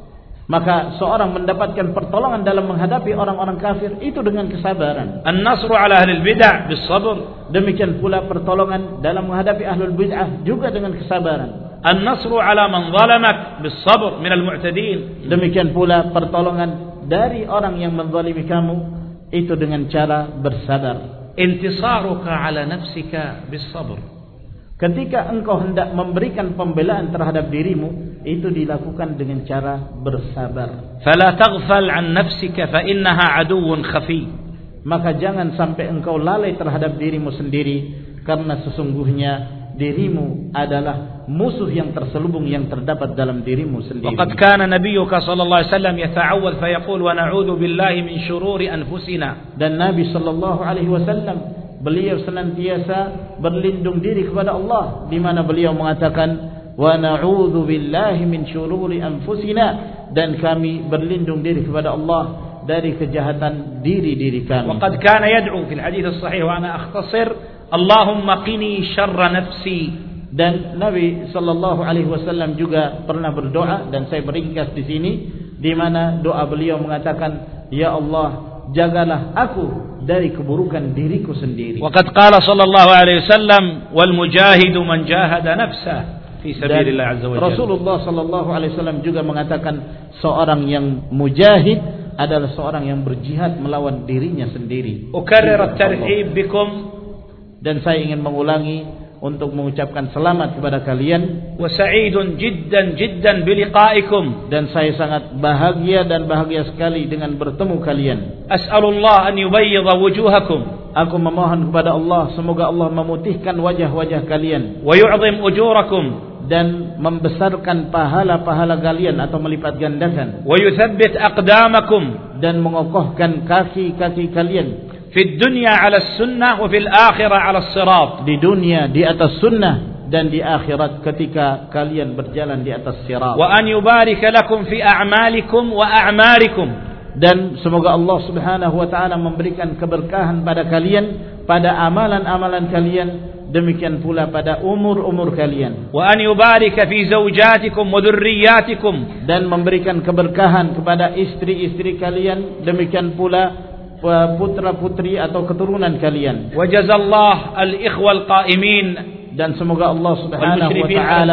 Maka seorang mendapatkan pertolongan dalam menghadapi orang-orang kafir itu dengan kesabaran. An-nasru ala ahli al-bid'ah bis-sabr. Demikian pula pertolongan dalam menghadapi ahlul bid'ah juga dengan kesabaran. An-nasru ala man zalamak bis-sabr min al-mu'tadin. Demikian pula pertolongan dari orang yang menzalimi kamu itu dengan cara bersabar. Intisaruka ala nafsika bis-sabr. Ketika engkau hendak memberikan pembelaan terhadap dirimu, itu dilakukan dengan cara bersabar. Fala taghfal an nafsika fa innaha aduwwun khafi. Maka jangan sampai engkau lalai terhadap dirimu sendiri, karena sesungguhnya dirimu adalah musuh yang terselubung yang terdapat dalam dirimu sendiri. Waqad kana nabiyyuka sallallahu alaihi wasallam yata'awwal fa yaqul wa na'udzu billahi min shururi anfusina. Dan Nabi sallallahu alaihi wasallam beliau senantiasa berlindung diri kepada Allah, di mana beliau mengatakan wa na'udzu billahi min syururi anfusina, dan kami berlindung diri kepada Allah dari kejahatan diri-diri kami. Waqad kana yad'u fil hadits as-sahih wa ana akhtasir Allahumma qini syarra nafsi. Dan Nabi sallallahu alaihi wasallam juga pernah berdoa, dan saya beringkas di sini, di mana doa beliau mengatakan, ya Allah, jagalah aku dari keburukan diriku sendiri. Waqad qala sallallahu alaihi wasallam wal mujahidu man jahada nafsah fi sabilillah azza wa jalla. Rasulullah sallallahu alaihi wasallam juga mengatakan seorang yang mujahid adalah seorang yang berjihad melawan dirinya sendiri. Ukarrir at-tarhib bikum, dan saya ingin mengulangi untuk mengucapkan selamat kepada kalian. Wa sa'idun jiddan biliqa'ikum, dan saya sangat bahagia dan bahagia sekali dengan bertemu kalian. As'alullah an yubayyidha wujuhakum, aku memohon kepada Allah semoga Allah memutihkan wajah-wajah kalian. Wa yu'zim ujurakum, dan membesarkan pahala-pahala kalian atau melipat gandakan. Wa yuthabbit aqdamakum, dan mengokohkan kaki-kaki kalian. Fi dunya 'ala sunnah wa fil akhirah 'ala sirat. Di dunia di atas sunnah, dan di akhirat ketika kalian berjalan di atas sirat. Wa an yubarik lakum fi a'malikum wa a'marikum, dan semoga Allah Subhanahu wa taala memberikan keberkahan pada kalian, pada amalan-amalan kalian, demikian pula pada umur-umur kalian. Wa an yubarik fi zawjatikum wa dhurriyyatikum, dan memberikan keberkahan kepada istri-istri kalian, demikian pula putra-putri atau keturunan kalian. Wa jazallahu al-ikhwa al-qa'imin, dan semoga Allah Subhanahu wa taala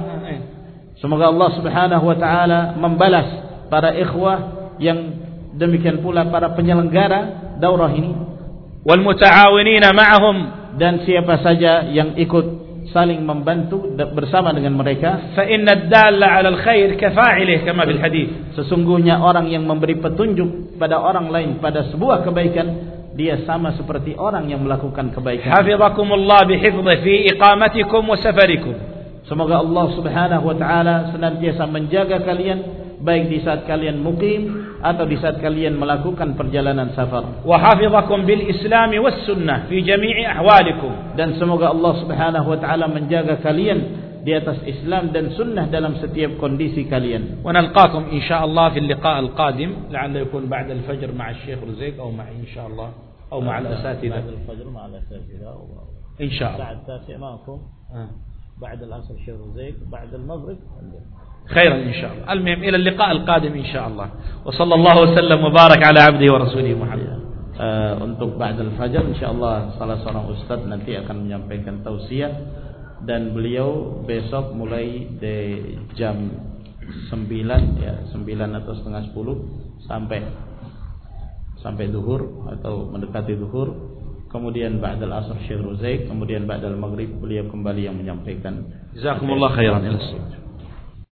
membalas para ikhwah yang demikian pula para penyelenggara daurah ini. Wal muta'awinina ma'ahum, dan siapa saja yang ikut saling membantu bersama dengan mereka. Fa inna ad-dalla 'ala al-khair kafa'ilih kama bil hadits. Sesungguhnya orang yang memberi petunjuk pada orang lain pada sebuah kebaikan, dia sama seperti orang yang melakukan kebaikan. Hafizakumullah bihifdhi fi iqamatikum wa safarikum. Semoga Allah Subhanahu wa taala senantiasa menjaga kalian, baik di saat kalian muqim atau di saat kalian melakukan perjalanan safar. Wa hafizakum bil Islam was sunnah fi jami'i ahwalikum, dan semoga Allah Subhanahu wa taala menjaga kalian di atas Islam dan sunnah dalam setiap kondisi kalian. Wa nalqakum insyaallah fil liqa' al-qadim, la'alla yakun ba'da al-fajr ma'a Syekh Ruzaik aw ma'a insyaallah aw ma'a al-asatidah. Ba'da al-fajr ma'a al-asatidah insyaallah. Saat 9 ma'akum. بعد العصر شيخ رزيق، بعد المغرب خيرا إن شاء الله. المهم إلى اللقاء القادم إن شاء الله. وصلى الله وسلم وبارك على عبده ورسوله محمد. Untuk ba'dal fajar insyaallah salah seorang ustaz nanti akan menyampaikan tausiah, dan beliau besok mulai dari jam 9 ya, 9 atau setengah 10 sampai zuhur atau mendekati zuhur. Kemudian ba'dal asr Syekh Ruzaik, kemudian ba'dal maghrib beliau kembali yang menyampaikan. Jazakumullah khairan.